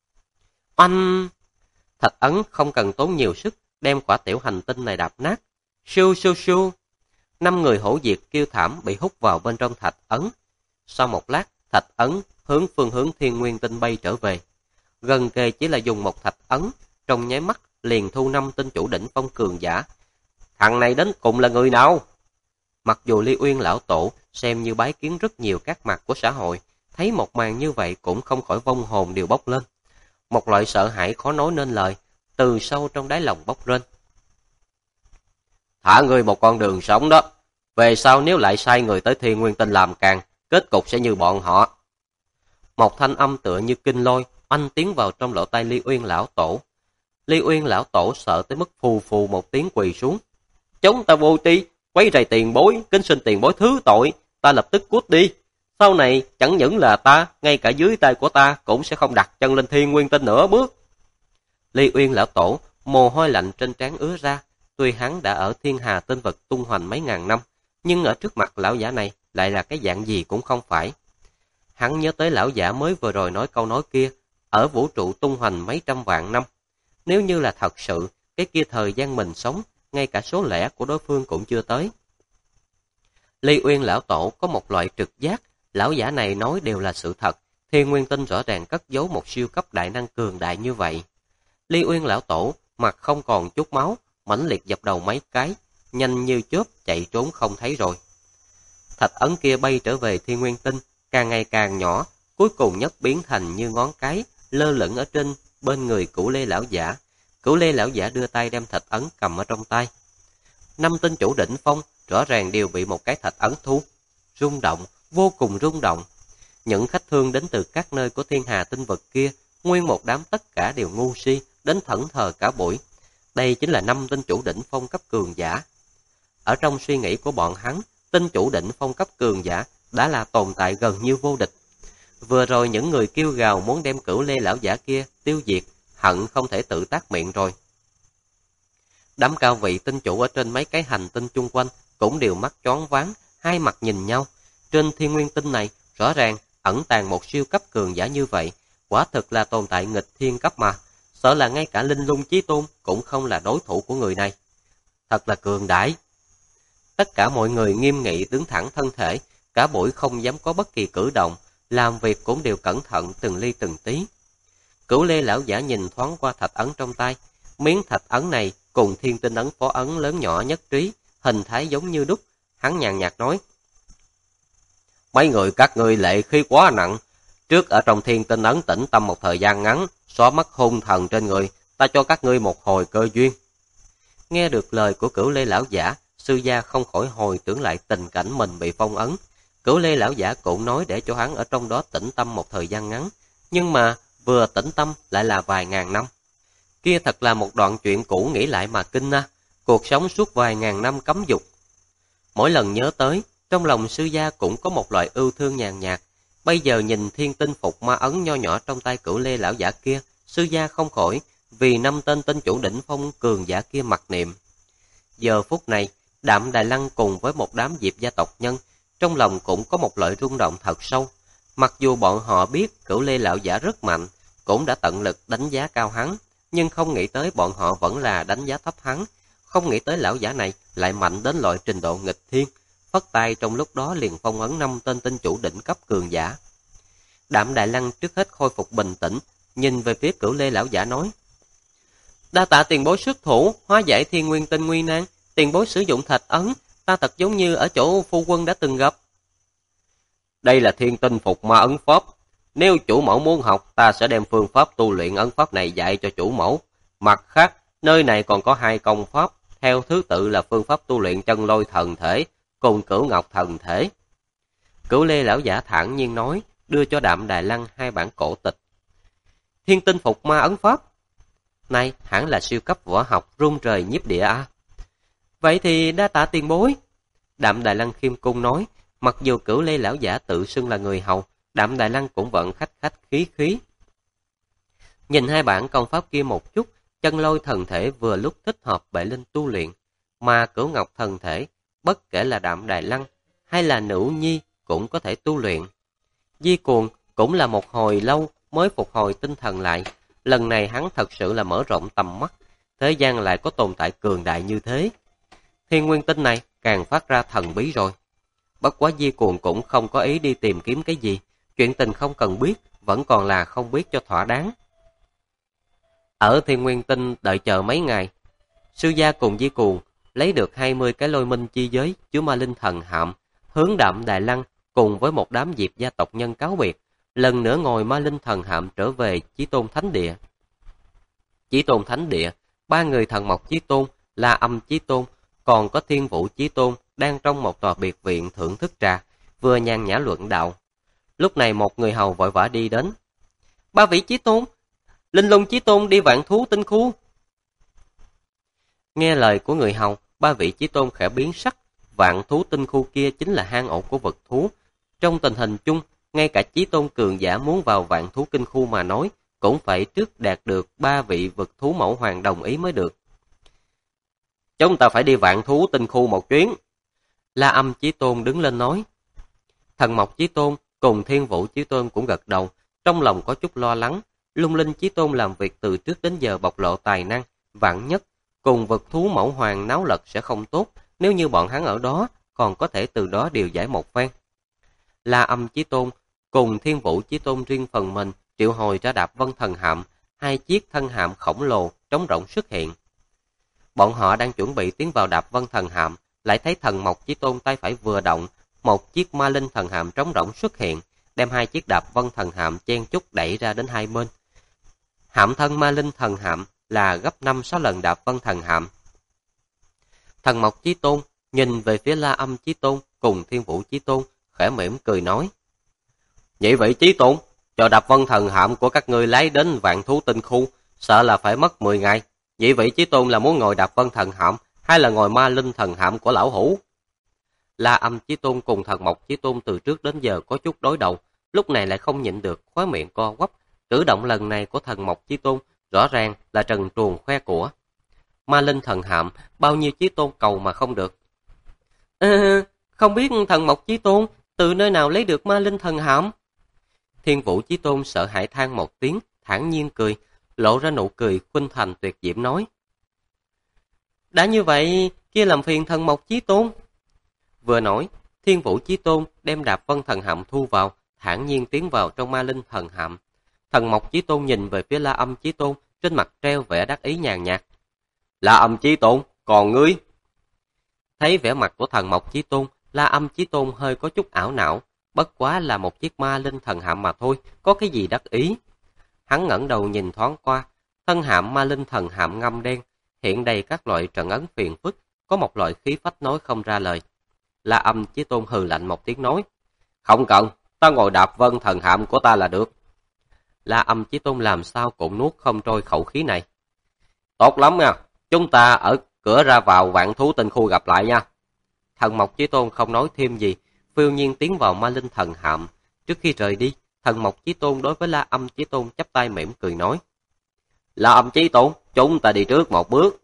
Oanh! Thạch ấn không cần tốn nhiều sức, đem quả tiểu hành tinh này đạp nát. Su su su! 5 người Hổ Diệt kêu thảm bị hút vào bên trong thạch ấn. Sau một lát, thạch ấn hướng phương hướng thiên nguyên tinh bay trở về. Gần kề chỉ là dùng một thạch ấn, trong nháy mắt liền thu 5 tên chủ đỉnh phong cường giả. Thằng này đến cùng là người nào? Mặc dù Ly Uyên lão tổ xem như bái kiến rất nhiều các mặt của xã hội, thấy một màn như vậy cũng không khỏi vong hồn đều bốc lên. Một loại sợ hãi khó nói nên lời, từ sâu trong đáy lòng bốc lên. Thả ngươi một con đường sống đó, về sau nếu lại sai người tới Thiên Nguyên Tinh làm càng, kết cục sẽ như bọn họ. Một thanh âm tựa như kinh lôi, oanh tiến vào trong lỗ tai Ly Uyên lão tổ. Ly Uyên lão tổ sợ tới mức phù phù một tiếng quỳ xuống. Chúng ta vô tri, quấy rầy tiền bối, kính xin tiền bối thứ tội, ta lập tức cút đi. Sau này chẳng những là ta, ngay cả dưới tay của ta cũng sẽ không đặt chân lên Thiên Nguyên Tinh nửa bước. Ly Uyên lão tổ, mồ hôi lạnh trên trán ứa ra, tuy hắn đã ở Thiên Hà Tinh Vực tung hoành mấy ngàn năm, nhưng ở trước mặt lão giả này lại là cái dạng gì cũng không phải. Hắn nhớ tới lão giả mới vừa rồi nói câu nói kia, ở vũ trụ tung hoành mấy trăm vạn năm. Nếu như là thật sự, cái kia thời gian mình sống, ngay cả số lẻ của đối phương cũng chưa tới. Ly Uyên lão tổ có một loại trực giác, lão giả này nói đều là sự thật, Thiên Nguyên Tinh rõ ràng cất giấu một siêu cấp đại năng cường đại như vậy. Ly Uyên lão tổ mặt không còn chút máu, mãnh liệt dập đầu mấy cái, nhanh như chớp chạy trốn không thấy rồi. Thạch ấn kia bay trở về Thiên Nguyên Tinh, càng ngày càng nhỏ, cuối cùng nhất biến thành như ngón cái, lơ lửng ở trên bên người Cửu Lê lão giả. Cửu Lê lão giả đưa tay đem thạch ấn cầm ở trong tay. 5 tên chủ đỉnh phong rõ ràng đều bị một cái thạch ấn thu. Rung động, vô cùng rung động. Những khách thương đến từ các nơi của Thiên Hà Tinh Vực kia, nguyên một đám tất cả đều ngu si, đến thẫn thờ cả buổi. đây chính là 5 tinh chủ đỉnh phong cấp cường giả. Ở trong suy nghĩ của bọn hắn, tinh chủ đỉnh phong cấp cường giả đã là tồn tại gần như vô địch. Vừa rồi những người kêu gào muốn đem Cửu Lê lão giả kia tiêu diệt, hận không thể tự tác miệng rồi. Đám cao vị tinh chủ ở trên mấy cái hành tinh chung quanh cũng đều mắt choáng váng, hai mặt nhìn nhau. Trên thiên nguyên tinh này, rõ ràng ẩn tàng một siêu cấp cường giả như vậy, quả thực là tồn tại nghịch thiên cấp mà. Sợ là ngay cả Linh Lung Chí Tôn cũng không là đối thủ của người này. Thật là cường đại. Tất cả mọi người nghiêm nghị đứng thẳng thân thể, cả buổi không dám có bất kỳ cử động, làm việc cũng đều cẩn thận từng ly từng tí. Cửu Lê lão giả nhìn thoáng qua thạch ấn trong tay, miếng thạch ấn này cùng thiên tinh ấn phó ấn lớn nhỏ nhất trí, hình thái giống như đúc. Hắn nhàn nhạt nói: mấy người các ngươi lệ khí quá nặng, trước ở trong thiên tinh ấn tĩnh tâm một thời gian ngắn, xóa mất hung thần trên người, ta cho các ngươi một hồi cơ duyên. Nghe được lời của Cửu Lê lão giả, sư gia không khỏi hồi tưởng lại tình cảnh mình bị phong ấn. Cửu Lê lão giả cũng nói để cho hắn ở trong đó tĩnh tâm một thời gian ngắn, nhưng mà vừa tĩnh tâm lại là vài ngàn năm. Kia thật là một đoạn chuyện cũ, nghĩ lại mà kinh a. Cuộc sống suốt vài ngàn năm cấm dục. Mỗi lần nhớ tới, trong lòng sư gia cũng có một loại ưu thương nhàn nhạt. Bây giờ nhìn thiên tinh phục ma ấn nho nhỏ trong tay Cửu Lê lão giả kia, sư gia không khỏi vì 5 tên tinh chủ đỉnh phong cường giả kia mặc niệm. Giờ phút này, Đạm Đài Lăng cùng với một đám Diệp gia tộc nhân, trong lòng cũng có một loại rung động thật sâu. Mặc dù bọn họ biết Cửu Lê lão giả rất mạnh, cũng đã tận lực đánh giá cao hắn, nhưng không nghĩ tới bọn họ vẫn là đánh giá thấp hắn. Không nghĩ tới lão giả này lại mạnh đến loại trình độ nghịch thiên, phất tay trong lúc đó liền phong ấn 5 tên tinh chủ đỉnh cấp cường giả. Đạm Đài Lăng trước hết khôi phục bình tĩnh, nhìn về phía Cửu Lê lão giả nói: đa tạ tiền bối xuất thủ, hóa giải thiên nguyên tinh nguy nan. Tiền bối sử dụng thạch ấn, ta thật giống như ở chỗ phu quân đã từng gặp. Đây là thiên tinh phục ma ấn pháp. Nếu chủ mẫu muốn học, ta sẽ đem phương pháp tu luyện ấn pháp này dạy cho chủ mẫu. Mặt khác, nơi này còn có 2 công pháp, theo thứ tự là phương pháp tu luyện chân lôi thần thể cùng cửu ngọc thần thể. Cửu Lê lão giả thản nhiên nói, đưa cho Đạm Đài Lăng 2 bản cổ tịch. Thiên tinh phục ma ấn pháp. Này, hẳn là siêu cấp võ học rung trời nhiếp địa a. Vậy thì đa tạ tiền bối. Đạm Đài Lăng khiêm cung nói, mặc dù Cửu Lê lão giả tự xưng là người hầu, Đạm Đài Lăng cũng vẫn khách khách khí khí. Nhìn 2 bản công pháp kia một chút, chân lôi thần thể vừa lúc thích hợp bệ linh tu luyện, mà cửu ngọc thần thể, bất kể là Đạm Đài Lăng hay là Nữ Nhi cũng có thể tu luyện. Di Cuồng cũng là một hồi lâu mới phục hồi tinh thần lại, lần này hắn thật sự là mở rộng tầm mắt, thế gian lại có tồn tại cường đại như thế. Thiên nguyên tinh này càng phát ra thần bí rồi. Bất quá Di Cuồng cũng không có ý đi tìm kiếm cái gì, chuyện tình không cần biết, vẫn còn là không biết cho thỏa đáng. Ở Thiên Nguyên Tinh đợi chờ mấy ngày, sư gia cùng Di Cuồng lấy được 20 cái lôi minh chi giới chứa ma linh thần hạm, hướng Đạm Đài Lăng cùng với một đám Diệp gia tộc nhân cáo biệt, lần nữa ngồi ma linh thần hạm trở về Chí Tôn Thánh Địa. Chí Tôn Thánh Địa, 3 người thần mộc Chí Tôn, La Âm Chí Tôn, còn có Thiên Vũ Chí Tôn đang trong một tòa biệt viện thưởng thức trà, vừa nhàn nhã luận đạo. Lúc này một người hầu vội vã đi đến. 3 vị Chí Tôn, Linh Lung Chí Tôn đi Vạn Thú Tinh Khu. Nghe lời của người hầu, 3 vị Chí Tôn khẽ biến sắc. Vạn Thú Tinh Khu kia chính là hang ổ của vật thú. Trong tình hình chung, ngay cả Chí Tôn cường giả muốn vào Vạn Thú Kinh Khu mà nói, cũng phải trước đạt được 3 vị vật thú mẫu hoàng đồng ý mới được. Chúng ta phải đi Vạn Thú Tinh Khu một chuyến. La Âm Chí Tôn đứng lên nói. Thần Mộc Chí Tôn cùng Thiên Vũ Chí Tôn cũng gật đầu, trong lòng có chút lo lắng. Lung Linh Chí Tôn làm việc từ trước đến giờ bộc lộ tài năng, vạn nhất cùng vật thú mẫu hoàng náo lật sẽ không tốt, nếu như bọn hắn ở đó, còn có thể từ đó điều giải một phen. La Âm Chí Tôn cùng Thiên Vũ Chí Tôn riêng phần mình triệu hồi ra Đạp Vân Thần Hạm, 2 chiếc thân hạm khổng lồ trống rỗng xuất hiện. Bọn họ đang chuẩn bị tiến vào Đạp Vân Thần Hạm, lại thấy Thần Mộc Chí Tôn tay phải vừa động, một chiếc ma linh thần hạm trống rỗng xuất hiện, đem 2 chiếc Đạp Vân Thần Hạm chen chúc đẩy ra đến hai bên. Hạm thân ma linh thần hạm là gấp 5-6 lần Đạp Vân Thần Hạm. Thần Mộc Chí Tôn nhìn về phía La Âm Chí Tôn cùng Thiên Vũ Chí Tôn, khẽ mỉm cười nói. Nhị vị Chí Tôn, cho Đạp Vân Thần Hạm của các ngươi lấy đến Vạn Thú Tinh Khu, sợ là phải mất 10 ngày. Vậy vị Chí Tôn là muốn ngồi Đạp Vân Thần Hạm hay là ngồi Ma Linh Thần Hạm của lão hủ? La Âm Chí Tôn cùng Thần Mộc Chí Tôn từ trước đến giờ có chút đối đầu, lúc này lại không nhịn được, khóe miệng co quắp. Cử động lần này của Thần Mộc Chí Tôn rõ ràng là trần truồng khoe của. Ma Linh Thần Hạm, bao nhiêu Chí Tôn cầu mà không được. Không biết Thần Mộc Chí Tôn từ nơi nào lấy được Ma Linh Thần Hạm? Thiên Vũ Chí Tôn sợ hãi than một tiếng, thản nhiên cười, lộ ra nụ cười khuynh thành tuyệt diễm nói. Đã như vậy, kia làm phiền Thần Mộc Chí Tôn. Vừa nói, Thiên Vũ Chí Tôn đem Đạp Vân Thần Hạm thu vào, thản nhiên tiến vào trong Ma Linh Thần Hạm. Thần Mộc Chí Tôn nhìn về phía La Âm Chí Tôn, trên mặt treo vẻ đắc ý nhàn nhạt. La Âm Chí Tôn, còn ngươi? Thấy vẻ mặt của Thần Mộc Chí Tôn, La Âm Chí Tôn hơi có chút ảo não, bất quá là một chiếc Ma Linh Thần Hạm mà thôi, có cái gì đắc ý. Hắn ngẩng đầu nhìn thoáng qua, thân hạm Ma Linh Thần Hạm ngăm đen, hiện đầy các loại trận ấn phiền phức, có một loại khí phách nói không ra lời. La Âm Chí Tôn hừ lạnh một tiếng nói, không cần, ta ngồi Đạp Vân Thần Hạm của ta là được. La Âm Chí Tôn làm sao cũng nuốt không trôi khẩu khí này. Tốt lắm nha, chúng ta ở cửa ra vào Vạn Thú Tinh Khu gặp lại nha. Thần Mộc Chí Tôn không nói thêm gì, phiêu nhiên tiến vào Ma Linh Thần Hạm. Trước khi rời đi, Thần Mộc Chí Tôn đối với La Âm Chí Tôn chắp tay mỉm cười nói, La Âm Chí Tôn, chúng ta đi trước một bước.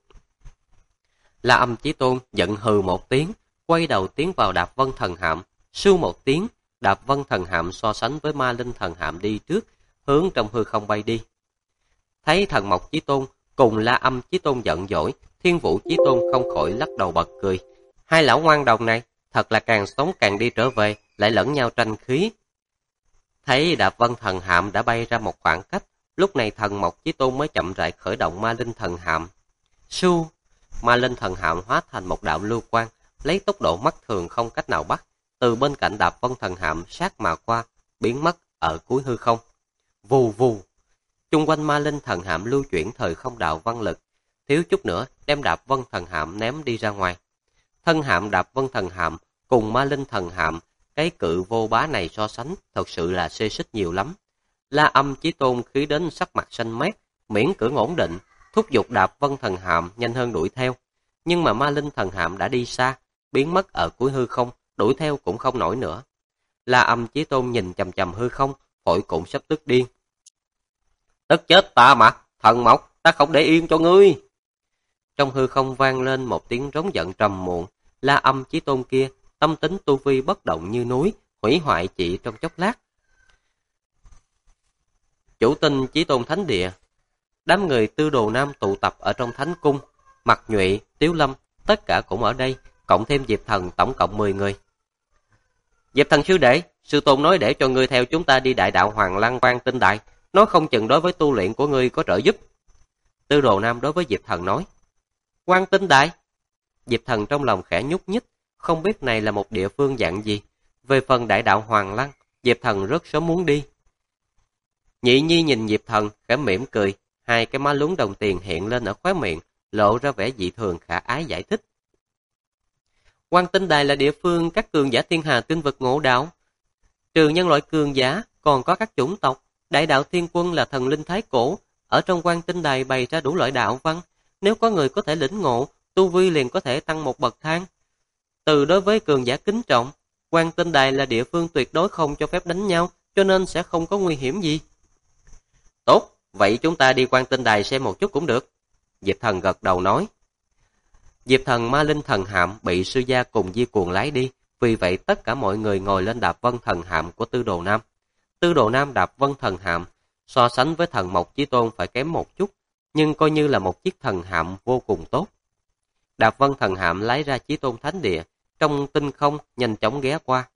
La Âm Chí Tôn giận hừ một tiếng, quay đầu tiến vào Đạp Vân Thần Hạm. Sưu một tiếng, Đạp Vân Thần Hạm so sánh với Ma Linh Thần Hạm đi trước, hướng trong hư không bay đi. Thấy Thần Mộc Chí Tôn cùng La Âm Chí Tôn giận dỗi, Thiên Vũ Chí Tôn không khỏi lắc đầu bật cười. Hai lão ngoan đồng này thật là càng sống càng đi trở về, lại lẫn nhau tranh khí. Thấy Đạp Vân Thần Hạm đã bay ra một khoảng cách, lúc này Thần Mộc Chí Tôn mới chậm rãi khởi động Ma Linh Thần Hạm. Su, Ma Linh Thần Hạm hóa thành một đạo lưu quang, lấy tốc độ mắt thường không cách nào bắt, từ bên cạnh Đạp Vân Thần Hạm sát mà qua, biến mất ở cuối hư không. Vù vù, chung quanh Ma Linh Thần Hạm lưu chuyển thời không đạo văn lực, thiếu chút nữa đem Đạp Vân Thần Hạm ném đi ra ngoài. Thân hạm Đạp Vân Thần Hạm cùng Ma Linh Thần Hạm, cái cự vô bá này so sánh thật sự là xê xích nhiều lắm. La Âm Chí Tôn khí đến sắc mặt xanh mét, miễn cưỡng ổn định, thúc giục Đạp Vân Thần Hạm nhanh hơn đuổi theo. Nhưng mà Ma Linh Thần Hạm đã đi xa, biến mất ở cuối hư không, đuổi theo cũng không nổi nữa. La Âm Chí Tôn nhìn chằm chằm hư không, phổi cũng sắp tức điên. Tức chết ta mà, Thần Mộc, ta không để yên cho ngươi. Trong hư không vang lên một tiếng rống giận trầm muộn. La Âm Chí Tôn kia, tâm tính tu vi bất động như núi, hủy hoại chỉ trong chốc lát. Chủ tinh Chí Tôn Thánh Địa. Đám người Tư Đồ Nam tụ tập ở trong Thánh Cung, Mặc Nhụy, Tiếu Lâm, tất cả cũng ở đây, cộng thêm Diệp Thần tổng cộng 10 người. Diệp Thần sư đệ, sư tôn nói để cho ngươi theo chúng ta đi Đại Đạo Hoàng Lăng Quang Tinh Đại, nói không chừng đối với tu luyện của ngươi có trợ giúp. Tư Đồ Nam đối với Diệp Thần nói. Quang Tinh Đại? Diệp Thần trong lòng khẽ nhúc nhích, không biết này là một địa phương dạng gì. Về phần Đại Đạo Hoàng Lăng, Diệp Thần rất sớm muốn đi. Nhị Nhi nhìn Diệp Thần, khẽ mỉm cười, hai cái má lún đồng tiền hiện lên ở khóe miệng, lộ ra vẻ dị thường khả ái giải thích. Quang Tinh Đài là địa phương các cường giả thiên hà tinh vực ngộ đạo. Trừ nhân loại cường giả, còn có các chủng tộc. Đại đạo Thiên Quân là thần linh thái cổ, ở trong Quang Tinh Đài bày ra đủ loại đạo văn. Nếu có người có thể lĩnh ngộ, tu vi liền có thể tăng một bậc thang. Từ đối với cường giả kính trọng, Quang Tinh Đài là địa phương tuyệt đối không cho phép đánh nhau, cho nên sẽ không có nguy hiểm gì. Tốt, vậy chúng ta đi Quang Tinh Đài xem một chút cũng được. Diệp Thần gật đầu nói. Diệp Thần Ma Linh Thần Hạm bị sư gia cùng Di Cuồng lái đi, vì vậy tất cả mọi người ngồi lên Đạp Vân Thần Hạm của Tư Đồ Nam. Tư Đồ Nam Đạp Vân Thần Hạm so sánh với Thần Mộc Chí Tôn phải kém một chút, nhưng coi như là một chiếc thần hạm vô cùng tốt. Đạp Vân Thần Hạm lái ra Chí Tôn Thánh Địa, trong tinh không nhanh chóng ghé qua.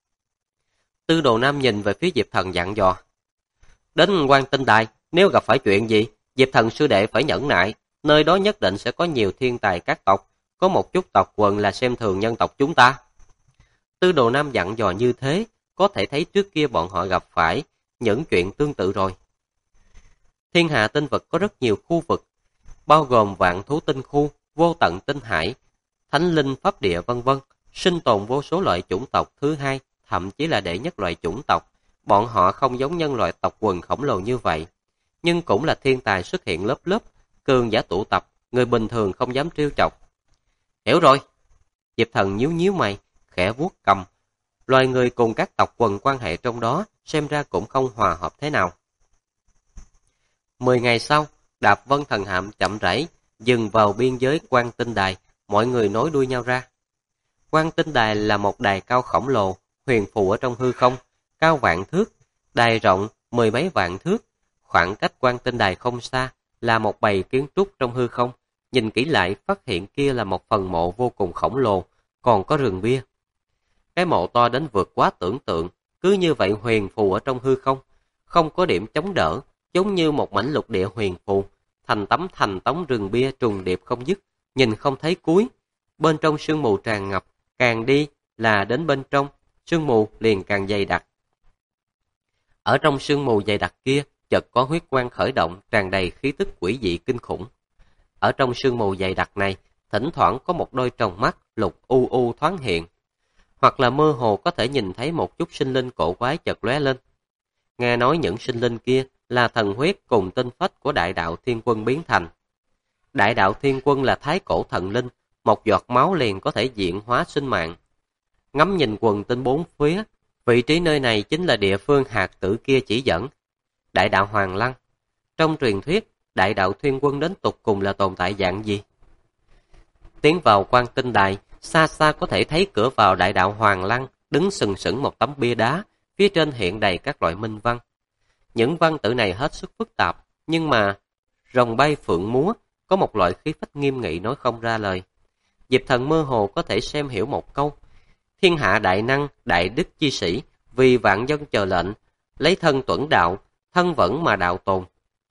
Tư Đồ Nam nhìn về phía Diệp Thần dặn dò. Đến Quang Tinh Đài, nếu gặp phải chuyện gì, Diệp Thần sư đệ phải nhẫn nại, nơi đó nhất định sẽ có nhiều thiên tài các tộc, có một chút tộc quần là xem thường nhân tộc chúng ta. Tư Đồ Nam dặn dò như thế, có thể thấy trước kia bọn họ gặp phải những chuyện tương tự rồi. Thiên hạ tinh vực có rất nhiều khu vực, bao gồm Vạn Thú Tinh Khu, Vô Tận Tinh Hải, Thánh Linh Pháp Địa vân vân, sinh tồn vô số loại chủng tộc thứ hai, thậm chí là đệ nhất loại chủng tộc. Bọn họ không giống nhân loại tộc quần khổng lồ như vậy, nhưng cũng là thiên tài xuất hiện lớp lớp, cường giả tụ tập, người bình thường không dám trêu chọc. Hiểu rồi. Diệp Thần nhíu nhíu mày, khẽ vuốt cầm. Loài người cùng các tộc quần quan hệ trong đó xem ra cũng không hòa hợp thế nào. 10 ngày sau, Đạp Vân Thần Hạm chậm rãi dừng vào biên giới Quan Tinh Đài, mọi người nối đuôi nhau ra. Quan Tinh Đài là một đài cao khổng lồ, huyền phù ở trong hư không, cao vạn thước, đài rộng 10 mấy vạn thước. Khoảng cách Quan Tinh Đài không xa là một bầy kiến trúc trong hư không. Nhìn kỹ lại phát hiện kia là một phần mộ vô cùng khổng lồ, còn có rừng bia. Cái mộ to đến vượt quá tưởng tượng, cứ như vậy huyền phù ở trong hư không, không có điểm chống đỡ, giống như một mảnh lục địa huyền phù, thành tống rừng bia trùng điệp không dứt, nhìn không thấy cuối. Bên trong sương mù tràn ngập, càng đi là đến bên trong, sương mù liền càng dày đặc. Ở trong sương mù dày đặc kia, chợt có huyết quang khởi động, tràn đầy khí tức quỷ dị kinh khủng. Ở trong sương mù dày đặc này, thỉnh thoảng có một đôi tròng mắt lục u u thoáng hiện, hoặc là mơ hồ có thể nhìn thấy một chút sinh linh cổ quái chợt lóe lên. Nghe nói những sinh linh kia là thần huyết cùng tinh phách của đại đạo thiên quân biến thành. Đại đạo thiên quân là thái cổ thần linh, một giọt máu liền có thể diện hóa sinh mạng. Ngắm nhìn quần tinh bốn phía, vị trí nơi này chính là địa phương hạt tử kia chỉ dẫn. Đại đạo Hoàng Lăng. Trong truyền thuyết, đại đạo thiên quân đến tục cùng là tồn tại dạng gì? Tiến vào Quan Tinh Đài, xa xa có thể thấy cửa vào đại đạo Hoàng Lăng, đứng sừng sững một tấm bia đá, phía trên hiện đầy các loại minh văn. Những văn tự này hết sức phức tạp, nhưng mà rồng bay phượng múa, có một loại khí phách nghiêm nghị nói không ra lời. Diệp Thần mơ hồ có thể xem hiểu một câu: thiên hạ đại năng, đại đức chi sĩ, vì vạn dân chờ lệnh, lấy thân tuẫn đạo, thân vẫn mà đạo tồn.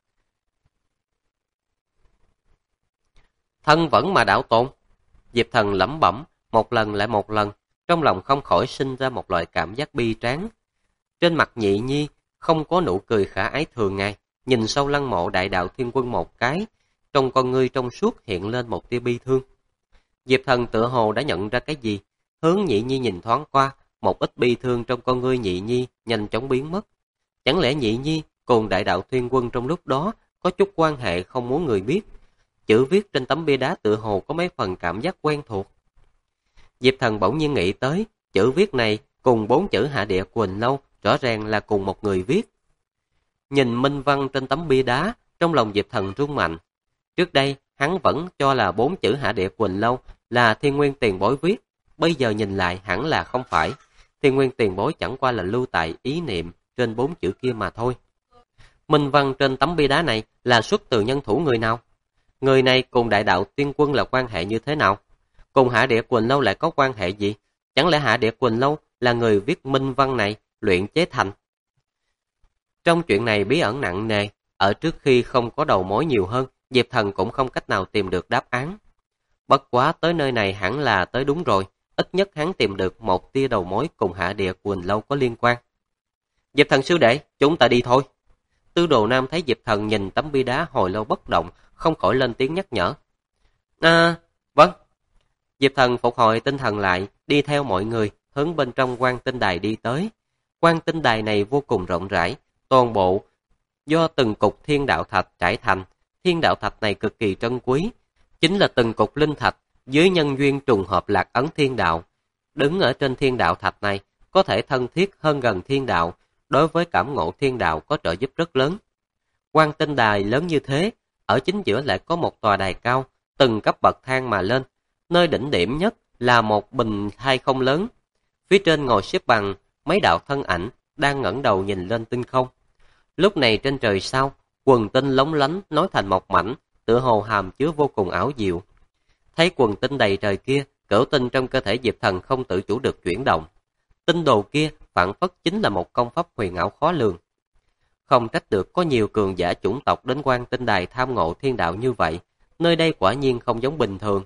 Thân vẫn mà đạo tồn. Diệp Thần lẩm bẩm, một lần lại một lần, trong lòng không khỏi sinh ra một loại cảm giác bi tráng. Trên mặt Nhị Nhi không có nụ cười khả ái thường ngày, nhìn sâu lăng mộ đại đạo thiên quân một cái, trong con ngươi trong suốt hiện lên một tia bi thương. Diệp Thần tựa hồ đã nhận ra cái gì, hướng Nhị Nhi nhìn thoáng qua, một ít bi thương trong con ngươi Nhị Nhi nhanh chóng biến mất. Chẳng lẽ Nhị Nhi cùng đại đạo thiên quân trong lúc đó có chút quan hệ không muốn người biết? Chữ viết trên tấm bia đá tựa hồ có mấy phần cảm giác quen thuộc. Diệp Thần bỗng nhiên nghĩ tới, chữ viết này cùng 4 chữ Hạ Địa Quỳnh Lâu rõ ràng là cùng một người viết. Nhìn minh văn trên tấm bia đá, trong lòng Diệp Thần rung mạnh. Trước đây, hắn vẫn cho là 4 chữ Hạ Địa Quỳnh Lâu là Thiên Nguyên Tiền Bối viết, bây giờ nhìn lại hẳn là không phải. Thiên Nguyên Tiền Bối chẳng qua là lưu tại ý niệm trên 4 chữ kia mà thôi. Minh văn trên tấm bia đá này là xuất từ nhân thủ người nào? Người này cùng đại đạo tiên quân là quan hệ như thế nào? Cùng Hạ Địa Quỳnh Lâu lại có quan hệ gì? Chẳng lẽ Hạ Địa Quỳnh Lâu là người viết minh văn này luyện chế thành? Trong chuyện này bí ẩn nặng nề, ở trước khi không có đầu mối nhiều hơn, Diệp Thần cũng không cách nào tìm được đáp án. Bất quá tới nơi này hẳn là tới đúng rồi, ít nhất hắn tìm được một tia đầu mối cùng Hạ Địa Quỳnh Lâu có liên quan. Diệp Thần sư đệ, chúng ta đi thôi. Tư Đồ Nam thấy Diệp Thần nhìn tấm bia đá hồi lâu bất động, không khỏi lên tiếng nhắc nhở. Vâng. Diệp Thần phục hồi tinh thần lại, đi theo mọi người, hướng bên trong Quan Tinh Đài đi tới. Quan Tinh Đài này vô cùng rộng rãi, toàn bộ do từng cục thiên đạo thạch trải thành. Thiên đạo thạch này cực kỳ trân quý, chính là từng cục linh thạch dưới nhân duyên trùng hợp lạc ấn thiên đạo. Đứng ở trên thiên đạo thạch này, có thể thân thiết hơn gần thiên đạo, đối với cảm ngộ thiên đạo có trợ giúp rất lớn. Quan Tinh Đài lớn như thế, ở chính giữa lại có một tòa đài cao, từng cấp bậc thang mà lên. Nơi đỉnh điểm nhất là một bình thai không lớn. Phía trên ngồi xếp bằng mấy đạo thân ảnh đang ngẩng đầu nhìn lên tinh không. Lúc này trên trời sao, quần tinh lóng lánh nối thành một mảnh, tựa hồ hàm chứa vô cùng ảo diệu. Thấy quần tinh đầy trời kia, cửu tinh trong cơ thể Diệp Thần không tự chủ được chuyển động. Tinh đồ kia phản phất chính là một công pháp huyền ảo khó lường. Không trách được có nhiều cường giả chủng tộc đến Quan Tinh Đài tham ngộ thiên đạo như vậy, nơi đây quả nhiên không giống bình thường.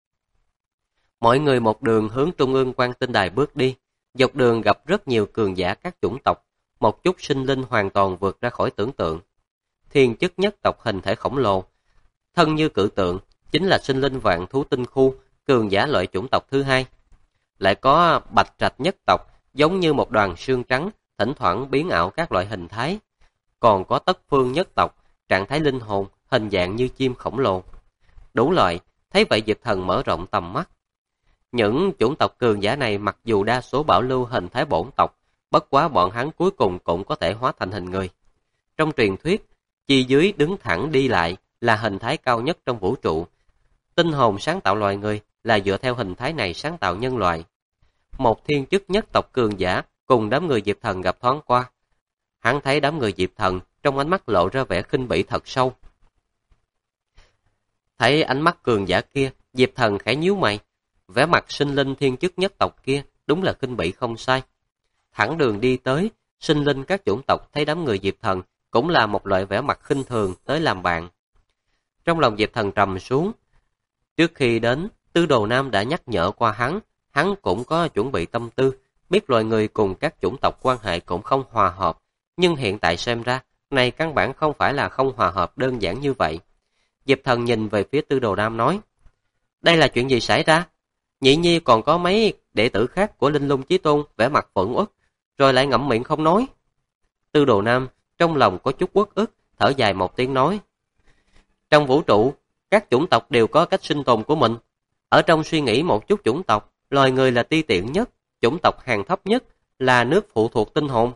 Mọi người một đường hướng trung ương Quan Tinh Đài bước đi, dọc đường gặp rất nhiều cường giả các chủng tộc, một chút sinh linh hoàn toàn vượt ra khỏi tưởng tượng. Thiên chức nhất tộc hình thể khổng lồ, thân như cự tượng, chính là sinh linh vạn thú tinh khu, cường giả loại chủng tộc thứ hai. Lại có bạch trạch nhất tộc, giống như một đoàn sương trắng, thỉnh thoảng biến ảo các loại hình thái. Còn có tất phương nhất tộc, trạng thái linh hồn, hình dạng như chim khổng lồ. đủ loại, thấy vậy Diệp Thần mở rộng tầm mắt. Những chủng tộc cường giả này mặc dù đa số bảo lưu hình thái bổn tộc, bất quá bọn hắn cuối cùng cũng có thể hóa thành hình người. Trong truyền thuyết, chi dưới đứng thẳng đi lại là hình thái cao nhất trong vũ trụ. Tinh hồn sáng tạo loài người là dựa theo hình thái này sáng tạo nhân loại. Một thiên chức nhất tộc cường giả cùng đám người Diệp Thần gặp thoáng qua. Hắn thấy đám người Diệp Thần trong ánh mắt lộ ra vẻ khinh bỉ thật sâu. Thấy ánh mắt cường giả kia, Diệp Thần khẽ nhíu mày. Vẻ mặt sinh linh thiên chức nhất tộc kia đúng là khinh bỉ không sai. Thẳng đường đi tới, sinh linh các chủng tộc thấy đám người Diệp Thần cũng là một loại vẻ mặt khinh thường tới làm bạn. Trong lòng Diệp Thần trầm xuống. Trước khi đến, Tư Đồ Nam đã nhắc nhở qua hắn cũng có chuẩn bị tâm tư, biết loài người cùng các chủng tộc quan hệ cũng không hòa hợp, nhưng hiện tại xem ra, này căn bản không phải là không hòa hợp đơn giản như vậy. Diệp Thần nhìn về phía Tư Đồ Nam nói, đây là chuyện gì xảy ra? Nhị Nhi còn có mấy đệ tử khác của Linh Lung Chí Tôn vẻ mặt phẫn uất, rồi lại ngậm miệng không nói. Tư Đồ Nam trong lòng có chút uất ức, thở dài một tiếng nói, trong vũ trụ, các chủng tộc đều có cách sinh tồn của mình. Ở trong suy nghĩ một chút chủng tộc, loài người là ti tiện nhất, chủng tộc hàng thấp nhất là nước phụ thuộc tinh hồn.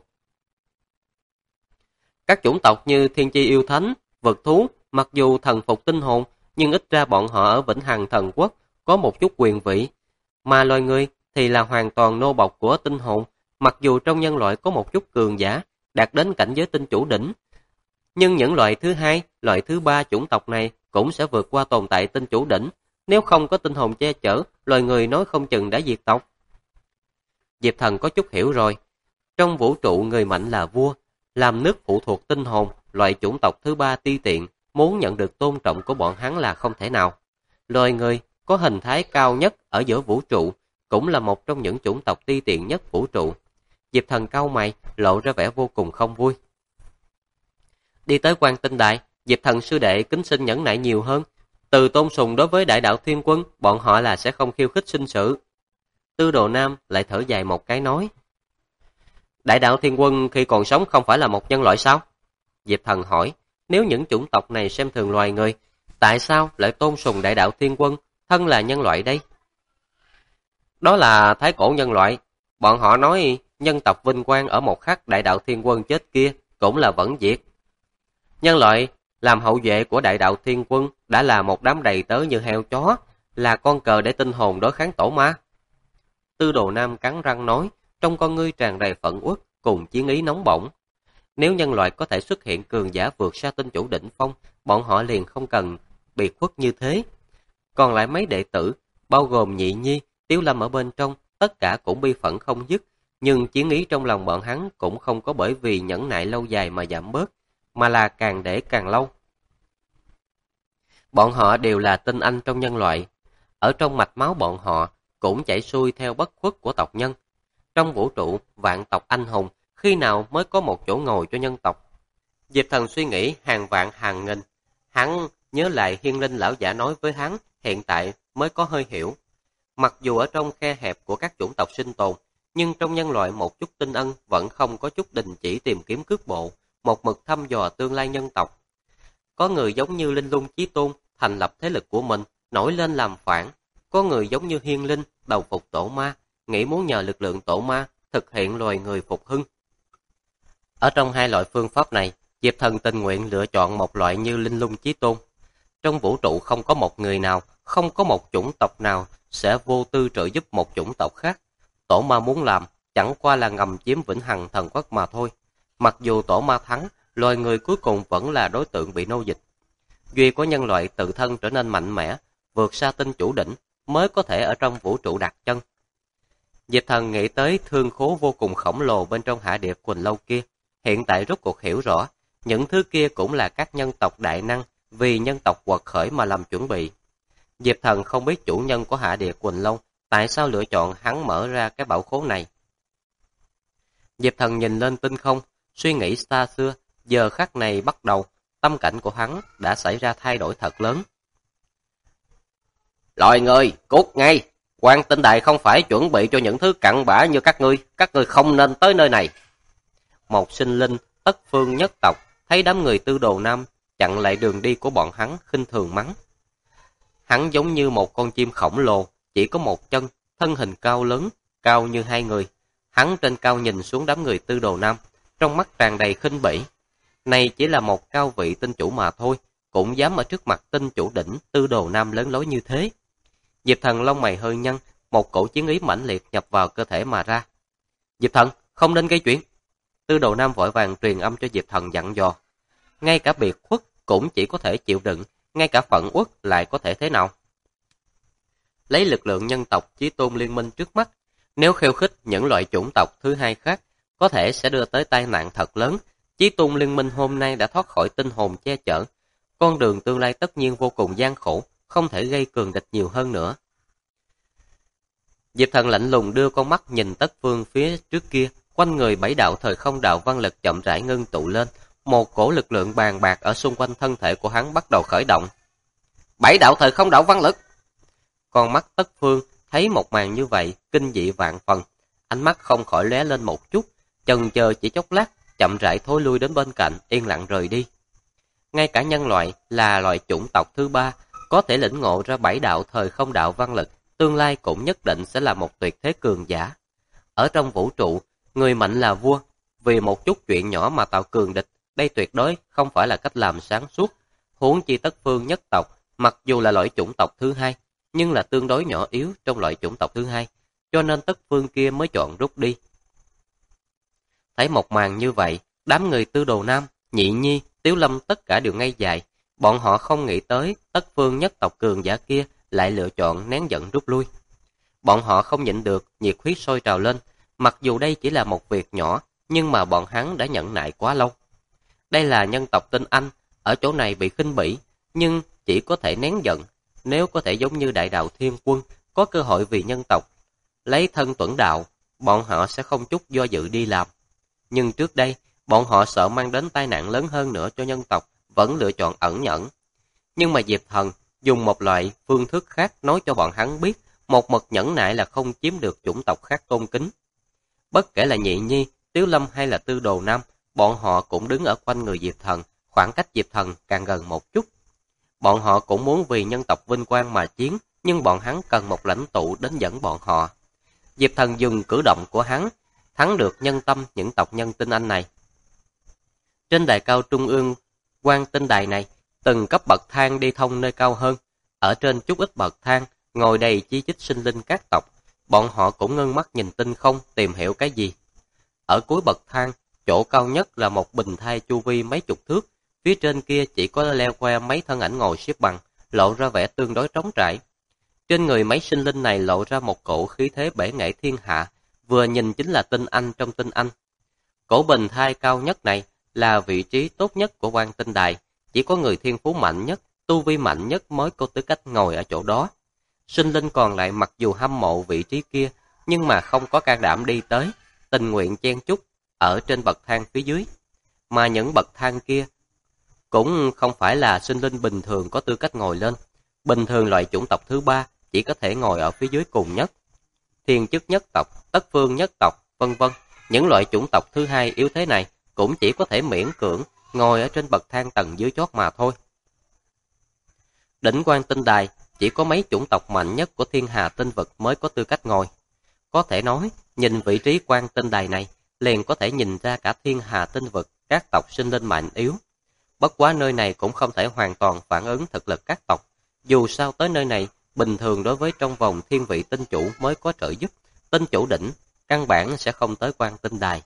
Các chủng tộc như thiên chi yêu thánh, vật thú, mặc dù thần phục tinh hồn, nhưng ít ra bọn họ ở Vĩnh Hằng Thần Quốc có một chút quyền vị, mà loài người thì là hoàn toàn nô bộc của tinh hồn, mặc dù trong nhân loại có một chút cường giả, đạt đến cảnh giới tinh chủ đỉnh. Nhưng những loại thứ hai, loại thứ ba chủng tộc này cũng sẽ vượt qua tồn tại tinh chủ đỉnh, nếu không có tinh hồn che chở, loài người nói không chừng đã diệt tộc. Diệp Thần có chút hiểu rồi, trong vũ trụ người mạnh là vua, làm nước phụ thuộc tinh hồn, loại chủng tộc thứ ba ti tiện, muốn nhận được tôn trọng của bọn hắn là không thể nào. Loài người có hình thái cao nhất ở giữa vũ trụ, cũng là một trong những chủng tộc ti tiện nhất vũ trụ. Diệp Thần cau mày, lộ ra vẻ vô cùng không vui. Đi tới Quan Tinh Đại, Diệp Thần sư đệ kính xin nhẫn nại nhiều hơn. Từ tôn sùng đối với Đại Đạo Thiên Quân, bọn họ là sẽ không khiêu khích sinh sự. Tư Đồ Nam lại thở dài một cái nói, Đại Đạo Thiên Quân khi còn sống không phải là một nhân loại sao? Diệp Thần hỏi, nếu những chủng tộc này xem thường loài người, tại sao lại tôn sùng Đại Đạo Thiên Quân, thân là nhân loại đây? Đó là thái cổ nhân loại. Bọn họ nói nhân tộc vinh quang ở một khắc Đại Đạo Thiên Quân chết kia cũng là vẫn diệt. Nhân loại làm hậu vệ của Đại Đạo Thiên Quân đã là một đám đầy tớ như heo chó, là con cờ để tinh hồn đối kháng tổ ma. Tư Đồ Nam cắn răng nói, trong con ngươi tràn đầy phẫn uất cùng chiến ý nóng bỏng. Nếu nhân loại có thể xuất hiện cường giả vượt xa tinh chủ đỉnh phong, bọn họ liền không cần biệt khuất như thế. Còn lại mấy đệ tử, bao gồm Nhị Nhi, Tiếu Lâm ở bên trong, tất cả cũng bi phẫn không dứt, nhưng chiến ý trong lòng bọn hắn cũng không có bởi vì nhẫn nại lâu dài mà giảm bớt, mà là càng để càng lâu. Bọn họ đều là tinh anh trong nhân loại, ở trong mạch máu bọn họ cũng chảy xuôi theo bất khuất của tộc nhân. Trong vũ trụ, vạn tộc anh hùng, khi nào mới có một chỗ ngồi cho nhân tộc? Diệp Thần suy nghĩ hàng vạn hàng nghìn, hắn nhớ lại Hiên Linh lão giả nói với hắn, hiện tại mới có hơi hiểu. Mặc dù ở trong khe hẹp của các chủng tộc sinh tồn, nhưng trong nhân loại một chút tinh ân vẫn không có chút đình chỉ tìm kiếm cước bộ, một mực thăm dò tương lai nhân tộc. Có người giống như Linh Lung Chí Tôn, thành lập thế lực của mình, nổi lên làm phản. Có người giống như Hiên Linh, đầu phục tổ ma, nghĩ muốn nhờ lực lượng tổ ma, thực hiện loài người phục hưng. Ở trong hai loại phương pháp này, Diệp Thần tình nguyện lựa chọn một loại như Linh Lung Chí Tôn. Trong vũ trụ không có một người nào, không có một chủng tộc nào sẽ vô tư trợ giúp một chủng tộc khác. Tổ ma muốn làm, chẳng qua là ngầm chiếm Vĩnh Hằng Thần Quốc mà thôi. Mặc dù tổ ma thắng, loài người cuối cùng vẫn là đối tượng bị nô dịch. Duy có nhân loại tự thân trở nên mạnh mẽ, vượt xa tinh chủ đỉnh, mới có thể ở trong vũ trụ đặt chân. Diệp Thần nghĩ tới thương khố vô cùng khổng lồ bên trong hạ địa Quỳnh Lâu kia, hiện tại rốt cuộc hiểu rõ, những thứ kia cũng là các nhân tộc đại năng vì nhân tộc quật khởi mà làm chuẩn bị. Diệp Thần không biết chủ nhân của hạ địa Quỳnh Lâu tại sao lựa chọn hắn mở ra cái bảo khố này. Diệp Thần nhìn lên tinh không, suy nghĩ xa xưa, giờ khắc này bắt đầu, tâm cảnh của hắn đã xảy ra thay đổi thật lớn. Loài người, cút ngay! Quan Tinh Đại không phải chuẩn bị cho những thứ cặn bã như các ngươi không nên tới nơi này. Một sinh linh, tất phương nhất tộc, thấy đám người Tư Đồ Nam chặn lại đường đi của bọn hắn, khinh thường mắng. Hắn giống như một con chim khổng lồ, chỉ có một chân, thân hình cao lớn, cao như hai người. Hắn trên cao nhìn xuống đám người Tư Đồ Nam, trong mắt tràn đầy khinh bỉ. Này chỉ là một cao vị tinh chủ mà thôi, cũng dám ở trước mặt tinh chủ đỉnh Tư Đồ Nam lớn lối như thế. Diệp Thần lông mày hơi nhăn, một cổ chiến ý mãnh liệt nhập vào cơ thể mà ra. Diệp Thần, không nên gây chuyện. Tư Đồ Nam vội vàng truyền âm cho Diệp Thần dặn dò. Ngay cả biệt khuất cũng chỉ có thể chịu đựng, ngay cả phận uất lại có thể thế nào? Lấy lực lượng nhân tộc Chí Tôn liên minh trước mắt, nếu khiêu khích những loại chủng tộc thứ hai khác, có thể sẽ đưa tới tai nạn thật lớn. Chí Tôn liên minh hôm nay đã thoát khỏi tinh hồn che chở, con đường tương lai tất nhiên vô cùng gian khổ, không thể gây cường địch nhiều hơn nữa. Diệp Thần lạnh lùng đưa con mắt nhìn Tất Phương phía trước kia, quanh người bảy đạo thời không đạo văn lực chậm rãi ngưng tụ lên, một cổ lực lượng bàn bạc ở xung quanh thân thể của hắn bắt đầu khởi động. Bảy đạo thời không đạo văn lực. Con mắt Tất Phương thấy một màn như vậy, kinh dị vạn phần, ánh mắt không khỏi lóe lên một chút, chần chờ chỉ chốc lát, chậm rãi thối lui đến bên cạnh, yên lặng rời đi. Ngay cả nhân loại là loại chủng tộc thứ ba, có thể lĩnh ngộ ra bảy đạo thời không đạo văn lực, tương lai cũng nhất định sẽ là một tuyệt thế cường giả. Ở trong vũ trụ, người mạnh là vua, vì một chút chuyện nhỏ mà tạo cường địch, đây tuyệt đối không phải là cách làm sáng suốt. Huống chi Tất Phương nhất tộc, mặc dù là loại chủng tộc thứ hai, nhưng là tương đối nhỏ yếu trong loại chủng tộc thứ hai, cho nên Tất Phương kia mới chọn rút đi. Thấy một màn như vậy, đám người Tư Đồ Nam, Nhị Nhi, Tiếu Lâm tất cả đều ngây dại. Bọn họ không nghĩ tới Tất Phương nhất tộc cường giả kia lại lựa chọn nén giận rút lui. Bọn họ không nhịn được, nhiệt huyết sôi trào lên. Mặc dù đây chỉ là một việc nhỏ, nhưng mà bọn hắn đã nhẫn nại quá lâu. Đây là nhân tộc tinh Anh, ở chỗ này bị khinh bỉ, nhưng chỉ có thể nén giận. Nếu có thể giống như Đại Đạo Thiên Quân, có cơ hội vì nhân tộc lấy thân tuẫn đạo, bọn họ sẽ không chút do dự đi làm. Nhưng trước đây, bọn họ sợ mang đến tai nạn lớn hơn nữa cho nhân tộc, vẫn lựa chọn ẩn nhẫn. Nhưng mà Diệp Thần dùng một loại phương thức khác nói cho bọn hắn biết, một mực nhẫn nại là không chiếm được chủng tộc khác tôn kính. Bất kể là Nhị Nhi, Tiếu Lâm hay là Tư Đồ Nam, bọn họ cũng đứng ở quanh người Diệp Thần, khoảng cách Diệp Thần càng gần một chút. Bọn họ cũng muốn vì nhân tộc vinh quang mà chiến, nhưng bọn hắn cần một lãnh tụ đến dẫn bọn họ. Diệp Thần dùng cử động của hắn, thắng được nhân tâm những tộc nhân tinh Anh này. Trên đài cao trung ương, quan tinh đài này, từng cấp bậc thang đi thông nơi cao hơn. Ở trên chút ít bậc thang, ngồi đầy chi chít sinh linh các tộc, bọn họ cũng ngưng mắt nhìn tinh không tìm hiểu cái gì. Ở cuối bậc thang, chỗ cao nhất là một bình thai chu vi mấy chục thước, phía trên kia chỉ có leo que mấy thân ảnh ngồi xếp bằng, lộ ra vẻ tương đối trống trải. Trên người mấy sinh linh này lộ ra một cổ khí thế bể nghệ thiên hạ, vừa nhìn chính là tinh Anh trong tinh Anh. Cổ bình thai cao nhất này là vị trí tốt nhất của quan tinh đài, chỉ có người thiên phú mạnh nhất, tu vi mạnh nhất mới có tư cách ngồi ở chỗ đó. Sinh linh còn lại mặc dù hâm mộ vị trí kia, nhưng mà không có can đảm đi tới, tình nguyện chen chúc ở trên bậc thang phía dưới. Mà những bậc thang kia cũng không phải là sinh linh bình thường có tư cách ngồi lên. Bình thường loại chủng tộc thứ ba chỉ có thể ngồi ở phía dưới cùng nhất. Thiên chức nhất tộc, Tất Phương nhất tộc, vân vân. Những loại chủng tộc thứ hai yếu thế này cũng chỉ có thể miễn cưỡng ngồi ở trên bậc thang tầng dưới chót mà thôi. Đỉnh quan tinh đài chỉ có mấy chủng tộc mạnh nhất của thiên hà tinh vực mới có tư cách ngồi. Có thể nói, nhìn vị trí quan tinh đài này, liền có thể nhìn ra cả thiên hà tinh vực các tộc sinh linh mạnh yếu. Bất quá nơi này cũng không thể hoàn toàn phản ứng thực lực các tộc. Dù sao tới nơi này, bình thường đối với trong vòng thiên vị tinh chủ mới có trợ giúp, tinh chủ đỉnh, căn bản sẽ không tới quan tinh đài.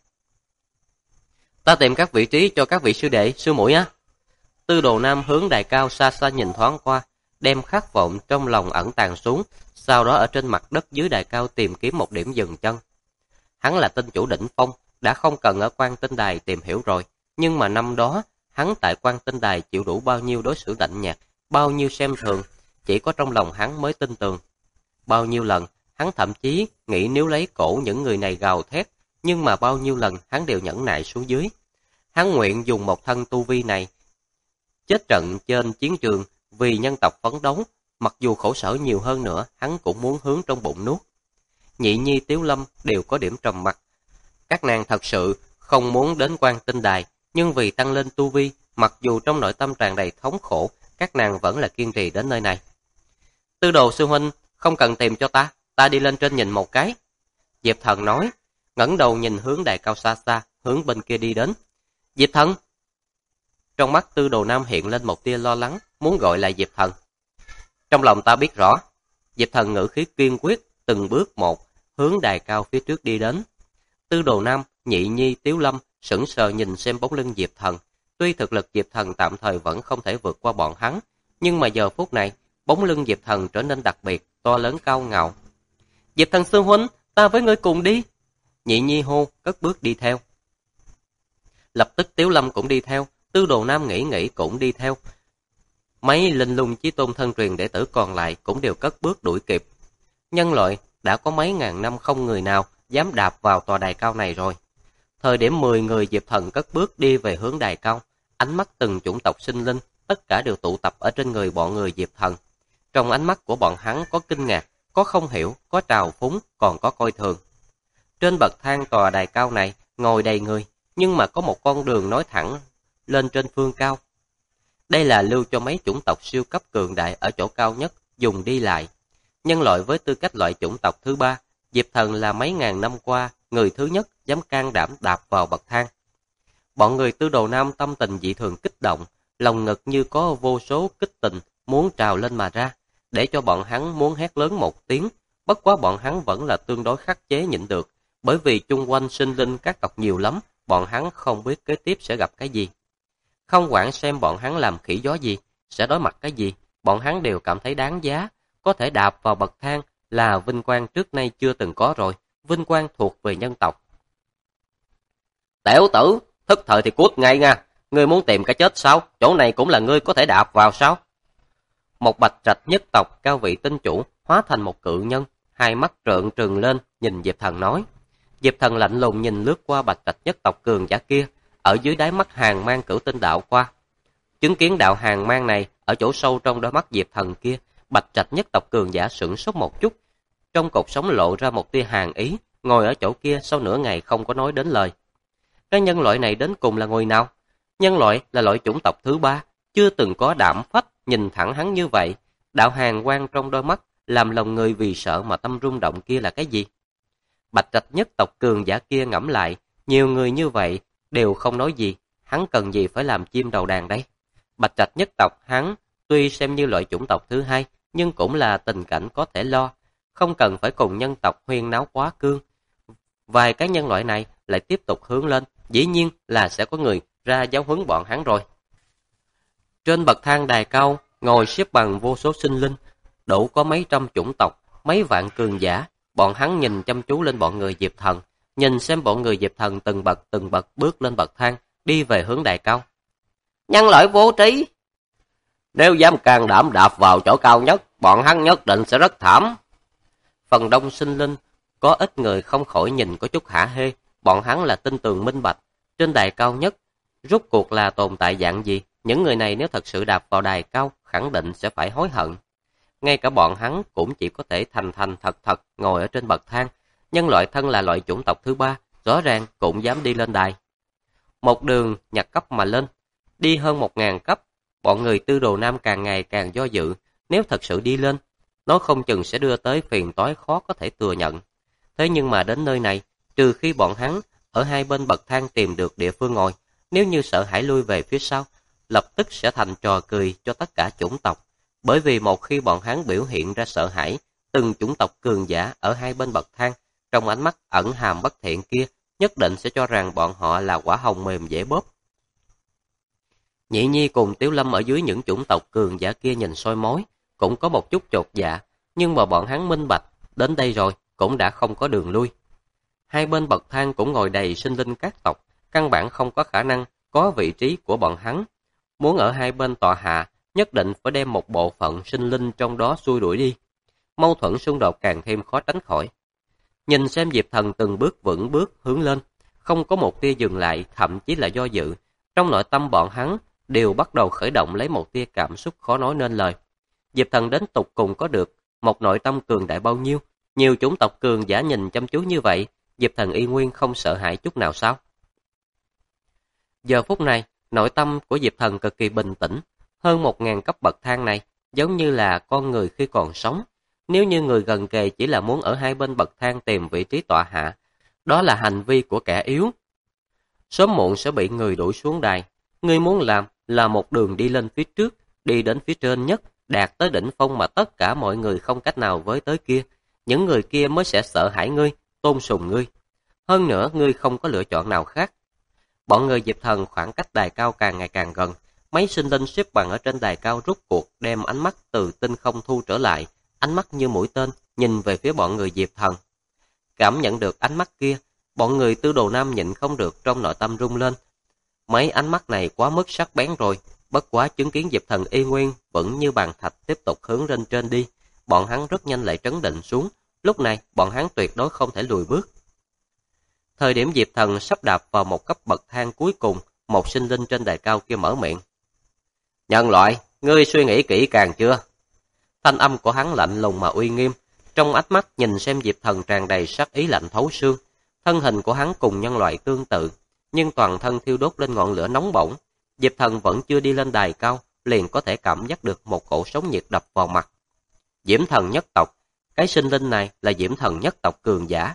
Ta tìm các vị trí cho các vị sư đệ, sư muội á. Tư Đồ Nam hướng đài cao xa xa nhìn thoáng qua, đem khát vọng trong lòng ẩn tàng xuống, sau đó ở trên mặt đất dưới đài cao tìm kiếm một điểm dừng chân. Hắn là tinh chủ đỉnh phong, đã không cần ở quan tinh đài tìm hiểu rồi, nhưng mà năm đó, hắn tại quan tinh đài chịu đủ bao nhiêu đối xử lạnh nhạt, bao nhiêu xem thường, chỉ có trong lòng hắn mới tin tưởng. Bao nhiêu lần, hắn thậm chí nghĩ nếu lấy cổ những người này gào thét, nhưng mà bao nhiêu lần hắn đều nhẫn nại xuống dưới. Hắn nguyện dùng một thân tu vi này, chết trận trên chiến trường vì nhân tộc phấn đấu, mặc dù khổ sở nhiều hơn nữa, hắn cũng muốn hướng trong bụng nuốt. Nhị Nhi, Tiếu Lâm đều có điểm trầm mặc. Các nàng thật sự không muốn đến quan tinh đài, nhưng vì tăng lên tu vi, mặc dù trong nội tâm tràn đầy thống khổ, các nàng vẫn là kiên trì đến nơi này. Tư Đồ sư huynh, không cần tìm cho ta đi lên trên nhìn một cái. Diệp Thần nói, ngẩng đầu nhìn hướng đài cao xa xa, hướng bên kia đi đến. Diệp Thần! Trong mắt Tư Đồ Nam hiện lên một tia lo lắng, muốn gọi lại Diệp Thần. Trong lòng ta biết rõ. Diệp Thần ngữ khí kiên quyết, từng bước một, hướng đài cao phía trước đi đến. Tư Đồ Nam, Nhị Nhi, Tiếu Lâm sững sờ nhìn xem bóng lưng Diệp Thần. Tuy thực lực Diệp Thần tạm thời vẫn không thể vượt qua bọn hắn, nhưng mà giờ phút này, bóng lưng Diệp Thần trở nên đặc biệt, to lớn cao ngạo. Diệp Thần sư huynh, ta với ngươi cùng đi. Nhị Nhi hô, cất bước đi theo. Lập tức Tiếu Lâm cũng đi theo, Tư Đồ Nam nghĩ cũng đi theo. Mấy linh lung chí tôn thân truyền đệ tử còn lại cũng đều cất bước đuổi kịp. Nhân loại đã có mấy ngàn năm không người nào dám đạp vào tòa đài cao này rồi. Thời điểm 10 người Diệp Thần cất bước đi về hướng đài cao, ánh mắt từng chủng tộc sinh linh, tất cả đều tụ tập ở trên người bọn người Diệp Thần. Trong ánh mắt của bọn hắn có kinh ngạc, có không hiểu, có trào phúng, còn có coi thường. Trên bậc thang tòa đài cao này ngồi đầy người, nhưng mà có một con đường nối thẳng lên trên phương cao. Đây là lưu cho mấy chủng tộc siêu cấp cường đại ở chỗ cao nhất dùng đi lại. Nhân loại với tư cách loại chủng tộc thứ ba, Diệp Thần là mấy ngàn năm qua người thứ nhất dám can đảm đạp vào bậc thang. Bọn người Tư Đồ Nam tâm tình dị thường kích động, lòng ngực như có vô số kích tình muốn trào lên mà ra, để cho bọn hắn muốn hét lớn một tiếng. Bất quá bọn hắn vẫn là tương đối khắc chế nhịn được, bởi vì chung quanh sinh linh các tộc nhiều lắm, bọn hắn không biết kế tiếp sẽ gặp cái gì. Không quản xem bọn hắn làm khỉ gió gì, sẽ đối mặt cái gì, bọn hắn đều cảm thấy đáng giá. Có thể đạp vào bậc thang là vinh quang trước nay chưa từng có rồi, vinh quang thuộc về nhân tộc. Tiểu tử, thức thời thì cút ngay nha, ngươi muốn tìm cái chết sao? Chỗ này cũng là ngươi có thể đạp vào sao? Một bạch trạch nhất tộc cao vị tinh chủ hóa thành một cự nhân, hai mắt trợn trừng lên nhìn Diệp Thần nói. Diệp Thần lạnh lùng nhìn lướt qua bạch trạch nhất tộc cường giả kia, ở dưới đáy mắt hàng mang cửu tinh đạo qua. Chứng kiến đạo hàng mang này ở chỗ sâu trong đôi mắt Diệp Thần kia, bạch trạch nhất tộc cường giả sửng sốt một chút, trong cột sống lộ ra một tia hàn ý, ngồi ở chỗ kia sau nửa ngày không có nói đến lời. Cái nhân loại này đến cùng là người nào? Nhân loại là loại chủng tộc thứ ba, chưa từng có đảm phách nhìn thẳng hắn như vậy. Đạo hàn quang trong đôi mắt làm lòng người vì sợ mà tâm rung động kia là cái gì? Bạch trạch nhất tộc cường giả kia ngẫm lại, nhiều người như vậy đều không nói gì, hắn cần gì phải làm chim đầu đàn đây? Bạch trạch nhất tộc hắn tuy xem như loại chủng tộc thứ hai, nhưng cũng là tình cảnh có thể lo, không cần phải cùng nhân tộc huyên náo quá cương. Vài cái nhân loại này lại tiếp tục hướng lên, dĩ nhiên là sẽ có người ra giáo huấn bọn hắn rồi. Trên bậc thang đài cao, ngồi xếp bằng vô số sinh linh, đủ có mấy trăm chủng tộc, mấy vạn cường giả. Bọn hắn nhìn chăm chú lên bọn người Diệp Thần, nhìn xem bọn người Diệp Thần từng bậc bước lên bậc thang, đi về hướng đài cao. Nhân loại vô trí! Nếu dám can đảm đạp vào chỗ cao nhất, bọn hắn nhất định sẽ rất thảm. Phần đông sinh linh, có ít người không khỏi nhìn có chút hả hê, bọn hắn là tin tường minh bạch. Trên đài cao nhất, rốt cuộc là tồn tại dạng gì? Những người này nếu thật sự đạp vào đài cao, khẳng định sẽ phải hối hận. Ngay cả bọn hắn cũng chỉ có thể thành thật ngồi ở trên bậc thang. Nhân loại thân là loại chủng tộc thứ ba, rõ ràng cũng dám đi lên đài. Một đường nhặt cấp mà lên, đi hơn 1000 cấp, bọn người Tư Đồ Nam càng ngày càng do dự. Nếu thật sự đi lên, nó không chừng sẽ đưa tới phiền toái khó có thể thừa nhận. Thế nhưng mà đến nơi này, trừ khi bọn hắn ở hai bên bậc thang tìm được địa phương ngồi, nếu như sợ hãi lui về phía sau, lập tức sẽ thành trò cười cho tất cả chủng tộc. Bởi vì một khi bọn hắn biểu hiện ra sợ hãi, từng chủng tộc cường giả ở hai bên bậc thang, trong ánh mắt ẩn hàm bất thiện kia, nhất định sẽ cho rằng bọn họ là quả hồng mềm dễ bóp. Nhị Nhi cùng Tiếu Lâm ở dưới những chủng tộc cường giả kia nhìn soi mói, cũng có một chút chột dạ, nhưng mà bọn hắn minh bạch, đến đây rồi cũng đã không có đường lui. Hai bên bậc thang cũng ngồi đầy sinh linh các tộc, căn bản không có khả năng có vị trí của bọn hắn. Muốn ở hai bên tọa hạ, nhất định phải đem một bộ phận sinh linh trong đó xua đuổi đi. Mâu thuẫn xung đột càng thêm khó tránh khỏi. Nhìn xem Diệp Thần từng bước vững bước hướng lên, không có một tia dừng lại, thậm chí là do dự. Trong nội tâm bọn hắn đều bắt đầu khởi động lấy một tia cảm xúc khó nói nên lời. Diệp Thần đến tục cùng có được một nội tâm cường đại bao nhiêu, nhiều chủng tộc cường giả nhìn chăm chú như vậy, Diệp Thần y nguyên không sợ hãi chút nào sao? Giờ phút này, nội tâm của Diệp Thần cực kỳ bình tĩnh, hơn 1000 cấp bậc thang này, giống như là con người khi còn sống. Nếu như người gần kề chỉ là muốn ở hai bên bậc thang tìm vị trí tọa hạ, đó là hành vi của kẻ yếu. Sớm muộn sẽ bị người đuổi xuống đài. Ngươi muốn làm là một đường đi lên phía trước, đi đến phía trên nhất, đạt tới đỉnh phong mà tất cả mọi người không cách nào với tới kia. Những người kia mới sẽ sợ hãi ngươi, tôn sùng ngươi. Hơn nữa, ngươi không có lựa chọn nào khác. Bọn người Diệp Thần khoảng cách đài cao càng ngày càng gần. Mấy sinh linh xếp bằng ở trên đài cao rút cuộc đem ánh mắt từ tinh không thu trở lại, ánh mắt như mũi tên nhìn về phía bọn người Diệp Thần. Cảm nhận được ánh mắt kia, bọn người Tư Đồ Nam nhịn không được trong nội tâm rung lên. Mấy ánh mắt này quá mức sắc bén rồi, bất quá chứng kiến Diệp Thần y nguyên vẫn như bàn thạch tiếp tục hướng lên trên đi, bọn hắn rất nhanh lại trấn định xuống, lúc này bọn hắn tuyệt đối không thể lùi bước. Thời điểm Diệp Thần sắp đạp vào một cấp bậc thang cuối cùng, một sinh linh trên đài cao kia mở miệng. Nhân loại, ngươi suy nghĩ kỹ càng chưa? Thanh âm của hắn lạnh lùng mà uy nghiêm, trong ánh mắt nhìn xem Diệp Thần tràn đầy sát ý lạnh thấu xương. Thân hình của hắn cùng nhân loại tương tự, nhưng toàn thân thiêu đốt lên ngọn lửa nóng bỏng. Diệp Thần vẫn chưa đi lên đài cao, liền có thể cảm giác được một cổ sóng nhiệt đập vào mặt. Diễm Thần nhất tộc, cái sinh linh này là Diễm Thần nhất tộc cường giả.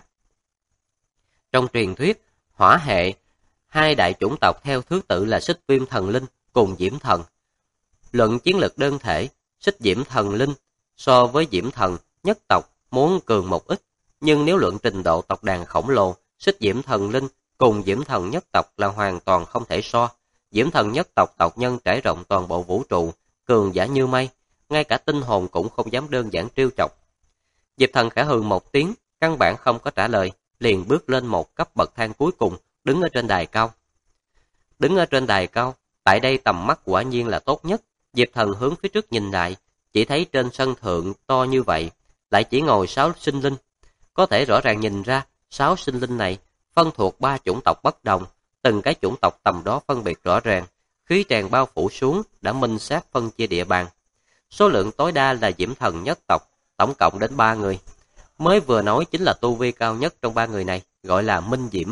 Trong truyền thuyết, hỏa hệ, hai đại chủng tộc theo thứ tự là Xích Viêm Thần Linh cùng Diễm Thần. Luận chiến lược đơn thể, Xích Diễm Thần Linh so với Diễm Thần nhất tộc muốn cường một ít, nhưng nếu luận trình độ tộc đàn khổng lồ, Xích Diễm Thần Linh cùng Diễm Thần nhất tộc là hoàn toàn không thể so. Diễm Thần nhất tộc tộc nhân trải rộng toàn bộ vũ trụ, cường giả như mây, ngay cả tinh hồn cũng không dám đơn giản trêu chọc. Diệp Thần khẽ hừ một tiếng, căn bản không có trả lời, liền bước lên một cấp bậc thang cuối cùng, đứng ở trên đài cao. Đứng ở trên đài cao, tại đây tầm mắt quả nhiên là tốt nhất. Diệp Thần hướng phía trước nhìn lại, chỉ thấy trên sân thượng to như vậy, lại chỉ ngồi 6 sinh linh. Có thể rõ ràng nhìn ra, 6 sinh linh này phân thuộc 3 chủng tộc bất đồng, từng cái chủng tộc tầm đó phân biệt rõ ràng, khí tràn bao phủ xuống đã minh xác phân chia địa bàn. Số lượng tối đa là Diễm Thần nhất tộc, tổng cộng đến 3 người. Mới vừa nói chính là tu vi cao nhất trong 3 người này, gọi là Minh Diễm.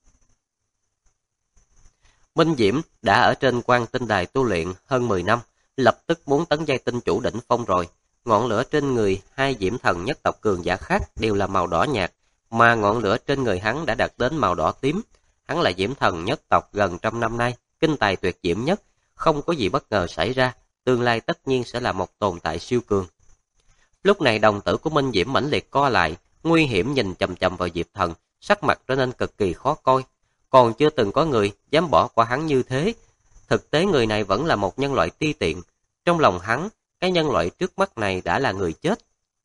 Minh Diễm đã ở trên Quan Tinh Đài tu luyện hơn 10 năm, lập tức muốn tấn giai tinh chủ đỉnh phong rồi. Ngọn lửa trên người hai Diễm Thần nhất tộc cường giả khác đều là màu đỏ nhạt, mà ngọn lửa trên người hắn đã đạt đến màu đỏ tím. Hắn là Diễm Thần nhất tộc gần trăm năm nay, kinh tài tuyệt diễm nhất, không có gì bất ngờ xảy ra, tương lai tất nhiên sẽ là một tồn tại siêu cường. Lúc này đồng tử của Minh Diễm mãnh liệt co lại, nguy hiểm nhìn chằm chằm vào Diệp Thần, sắc mặt trở nên cực kỳ khó coi. Còn chưa từng có người dám bỏ qua hắn như thế. Thực tế người này vẫn là một nhân loại ti tiện. Trong lòng hắn, cái nhân loại trước mắt này đã là người chết.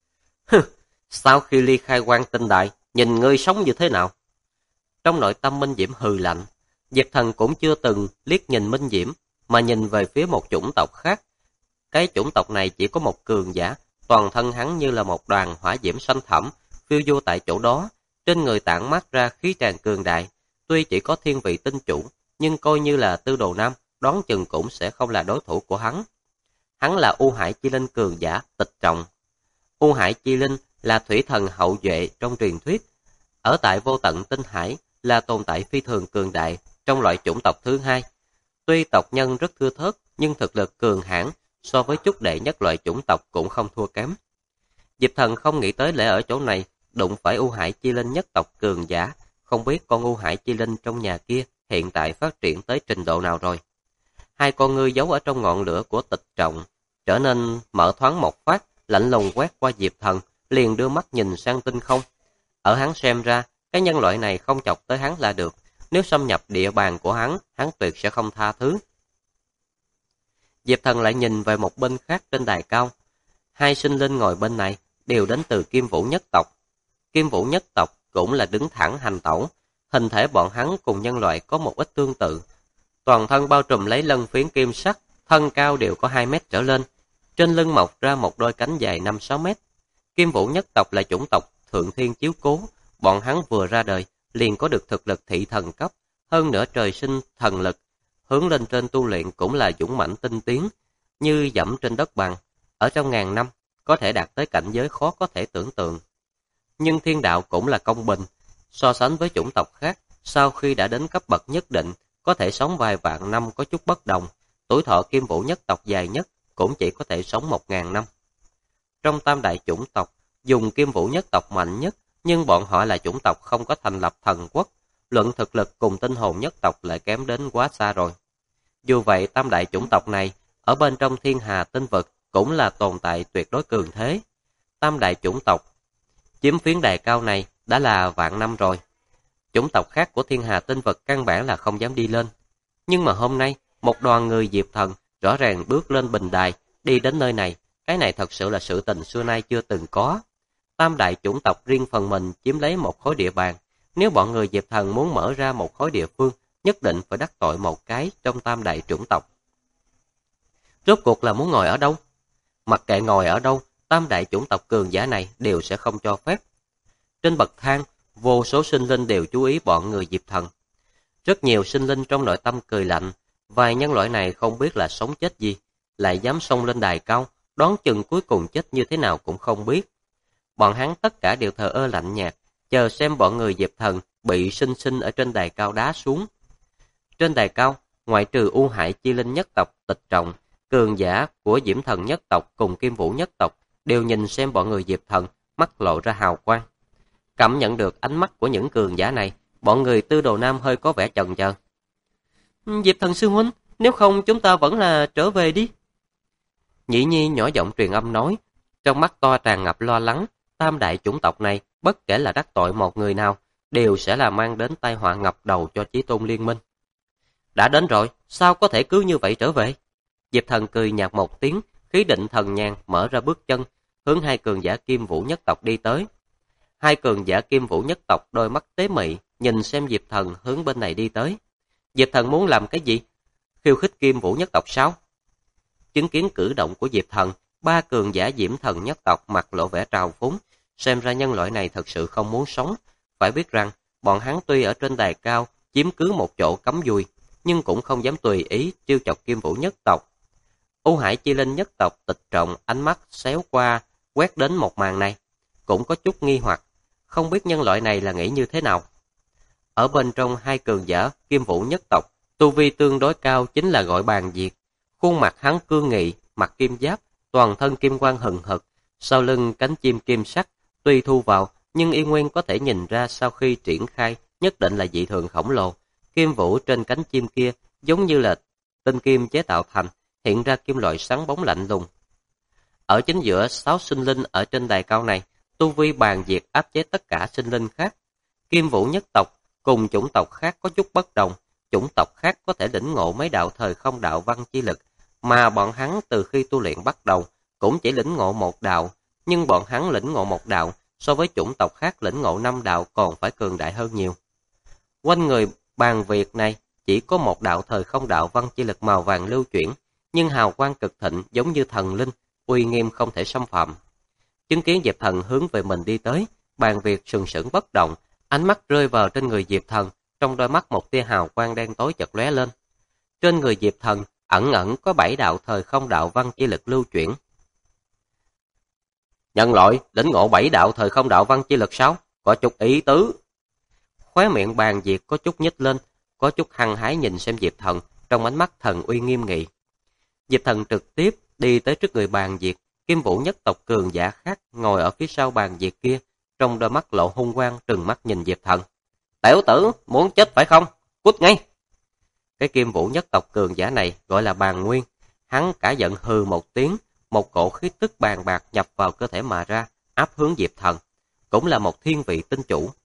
Sau khi ly khai Quan Tinh Đại, nhìn ngươi sống như thế nào? Trong nội tâm Minh Diễm hừ lạnh, Diệp Thần cũng chưa từng liếc nhìn Minh Diễm, mà nhìn về phía một chủng tộc khác. Cái chủng tộc này chỉ có một cường giả, toàn thân hắn như là một đoàn hỏa diễm xanh thẳm, phiêu du tại chỗ đó, trên người tản mát ra khí tràn cường đại. Tuy chỉ có thiên vị tinh chủ, nhưng coi như là Tư Đồ Nam, đoán chừng cũng sẽ không là đối thủ của hắn. Hắn là U Hải Chi Linh cường giả Tịch Trọng. U Hải Chi Linh là thủy thần hậu duệ trong truyền thuyết, ở tại vô tận tinh hải là tồn tại phi thường cường đại trong loại chủng tộc thứ hai. Tuy tộc nhân rất thưa thớt, nhưng thực lực cường hãn so với chút đệ nhất loại chủng tộc cũng không thua kém. Diệp Thần không nghĩ tới lẽ ở chỗ này đụng phải U Hải Chi Linh nhất tộc cường giả, không biết con U Hải Chi Linh trong nhà kia hiện tại phát triển tới trình độ nào rồi. Hai con ngươi giấu ở trong ngọn lửa của Tịch Trọng trở nên mở thoáng một phát, lạnh lùng quét qua Diệp Thần, liền đưa mắt nhìn sang tinh không. Ở hắn xem ra, cái nhân loại này không chọc tới hắn là được, nếu xâm nhập địa bàn của hắn tuyệt sẽ không tha thứ. Diệp Thần lại nhìn về một bên khác trên đài cao. Hai sinh linh ngồi bên này đều đến từ Kim Vũ nhất tộc. Kim Vũ nhất tộc cũng là đứng thẳng hành tẩu, hình thể bọn hắn cùng nhân loại có một ít tương tự. Toàn thân bao trùm lấy lân phiến kim sắc, thân cao đều có 2 mét trở lên, trên lưng mọc ra một đôi cánh dài 5-6 mét. Kim Vũ nhất tộc là chủng tộc thượng thiên chiếu cố, bọn hắn vừa ra đời liền có được thực lực thị thần cấp, hơn nữa trời sinh thần lực, hướng lên trên tu luyện cũng là dũng mãnh tinh tiến, như dẫm trên đất bằng, ở trong ngàn năm có thể đạt tới cảnh giới khó có thể tưởng tượng. Nhưng thiên đạo cũng là công bình, so sánh với chủng tộc khác, sau khi đã đến cấp bậc nhất định, có thể sống vài vạn năm có chút bất đồng. Tuổi thọ Kim Vũ nhất tộc dài nhất cũng chỉ có thể sống 1000 năm. Trong tam đại chủng tộc, dùng Kim Vũ nhất tộc mạnh nhất, nhưng bọn họ là chủng tộc không có thành lập thần quốc, luận thực lực cùng Tinh Hồn nhất tộc lại kém đến quá xa rồi. Dù vậy, tam đại chủng tộc này, ở bên trong thiên hà tinh vực, cũng là tồn tại tuyệt đối cường thế. Tam đại chủng tộc chiếm phiến đài cao này đã là vạn năm rồi. Chủng tộc khác của thiên hà tinh vực căn bản là không dám đi lên. Nhưng mà hôm nay, một đoàn người Diệp Thần rõ ràng bước lên bình đài, đi đến nơi này. Cái này thật sự là sự tình xưa nay chưa từng có. Tam đại chủng tộc riêng phần mình chiếm lấy một khối địa bàn. Nếu bọn người Diệp Thần muốn mở ra một khối địa phương, nhất định phải đắc tội một cái trong tam đại chủng tộc. Rốt cuộc là muốn ngồi ở đâu? Mặc kệ ngồi ở đâu, tam đại chủng tộc cường giả này đều sẽ không cho phép. Trên bậc thang, vô số sinh linh đều chú ý bọn người Diệp Thần. Rất nhiều sinh linh trong nội tâm cười lạnh, vài nhân loại này không biết là sống chết gì, lại dám xông lên đài cao, đoán chừng cuối cùng chết như thế nào cũng không biết. Bọn hắn tất cả đều thờ ơ lạnh nhạt, chờ xem bọn người Diệp Thần bị sinh sinh ở trên đài cao đá xuống. Trên đài cao, ngoại trừ U Hải Chi Linh nhất tộc Tịch Trọng, cường giả của Diễm Thần nhất tộc cùng Kim Vũ nhất tộc đều nhìn xem bọn người Diệp Thần, mắt lộ ra hào quang. Cảm nhận được ánh mắt của những cường giả này, bọn người Tư Đồ Nam hơi có vẻ chần chờ. Diệp Thần sư huynh, nếu không chúng ta vẫn là trở về đi. Nhĩ Nhi nhỏ giọng truyền âm nói, trong mắt to tràn ngập lo lắng. Tam đại chủng tộc này, bất kể là đắc tội một người nào, đều sẽ là mang đến tai họa ngập đầu cho Chí Tôn Liên Minh. Đã đến rồi, sao có thể cứ như vậy trở về? Diệp Thần cười nhạt một tiếng, khí định thần nhàn mở ra bước chân, hướng hai cường giả Kim Vũ nhất tộc đi tới. Hai cường giả Kim Vũ nhất tộc đôi mắt tế mị, nhìn xem Diệp Thần hướng bên này đi tới. Diệp Thần muốn làm cái gì? Khiêu khích Kim Vũ nhất tộc sao? Chứng kiến cử động của Diệp Thần, ba cường giả Diễm Thần nhất tộc mặt lộ vẻ trào phúng, xem ra nhân loại này thật sự không muốn sống. Phải biết rằng, bọn hắn tuy ở trên đài cao, chiếm cứ một chỗ cấm dùi, nhưng cũng không dám tùy ý trêu chọc Kim Vũ nhất tộc. U Hải Chi Linh nhất tộc Tịch Trọng ánh mắt xéo qua, quét đến một màn này, cũng có chút nghi hoặc, không biết nhân loại này là nghĩ như thế nào. Ở bên trong hai cường giả Kim Vũ nhất tộc, tu vi tương đối cao chính là gọi Bàn Diệt. Khuôn mặt hắn cương nghị, mặc kim giáp, toàn thân kim quang hừng hực, sau lưng cánh chim kim sắc, tuy thu vào, nhưng y nguyên có thể nhìn ra sau khi triển khai nhất định là dị thường khổng lồ. Kim vũ trên cánh chim kia giống như là tinh kim chế tạo thành, hiện ra kim loại sáng bóng lạnh lùng. Ở chính giữa 6 sinh linh ở trên đài cao này, tu vi Bàn Diệt áp chế tất cả sinh linh khác. Kim vũ nhất tộc cùng chủng tộc khác có chút bất đồng, chủng tộc khác có thể lĩnh ngộ mấy đạo thời không đạo văn chi lực, mà bọn hắn từ khi tu luyện bắt đầu cũng chỉ lĩnh ngộ một đạo, nhưng bọn hắn lĩnh ngộ một đạo so với chủng tộc khác lĩnh ngộ 5 đạo còn phải cường đại hơn nhiều. Quanh người Bàn Việt này chỉ có một đạo thời không đạo văn chi lực màu vàng lưu chuyển, nhưng hào quang cực thịnh giống như thần linh, uy nghiêm không thể xâm phạm. Chứng kiến Diệp Thần hướng về mình đi tới, Bàn Việt sừng sững bất động, ánh mắt rơi vào trên người Diệp Thần, trong đôi mắt một tia hào quang đen tối chợt lóe lên. Trên người Diệp Thần ẩn ẩn có 7 đạo thời không đạo văn chi lực lưu chuyển. Nhân loại lĩnh ngộ 7 đạo thời không đạo văn chi lực sao? Có chút ý tứ. Khóe miệng Bàn Diệt có chút nhếch lên, có chút hăng hái nhìn xem Diệp Thần, trong ánh mắt thần uy nghiêm nghị. Diệp Thần trực tiếp đi tới trước người Bàn Diệt, Kim Vũ nhất tộc cường giả khác ngồi ở phía sau Bàn Diệt kia, trong đôi mắt lộ hung quang trừng mắt nhìn Diệp Thần. Tiểu tử, muốn chết phải không? Cút ngay! Cái Kim Vũ nhất tộc cường giả này gọi là Bàn Nguyên, hắn cả giận hừ một tiếng, một cổ khí tức bàn bạc nhập vào cơ thể mà ra, áp hướng Diệp Thần. Cũng là một thiên vị tinh chủ,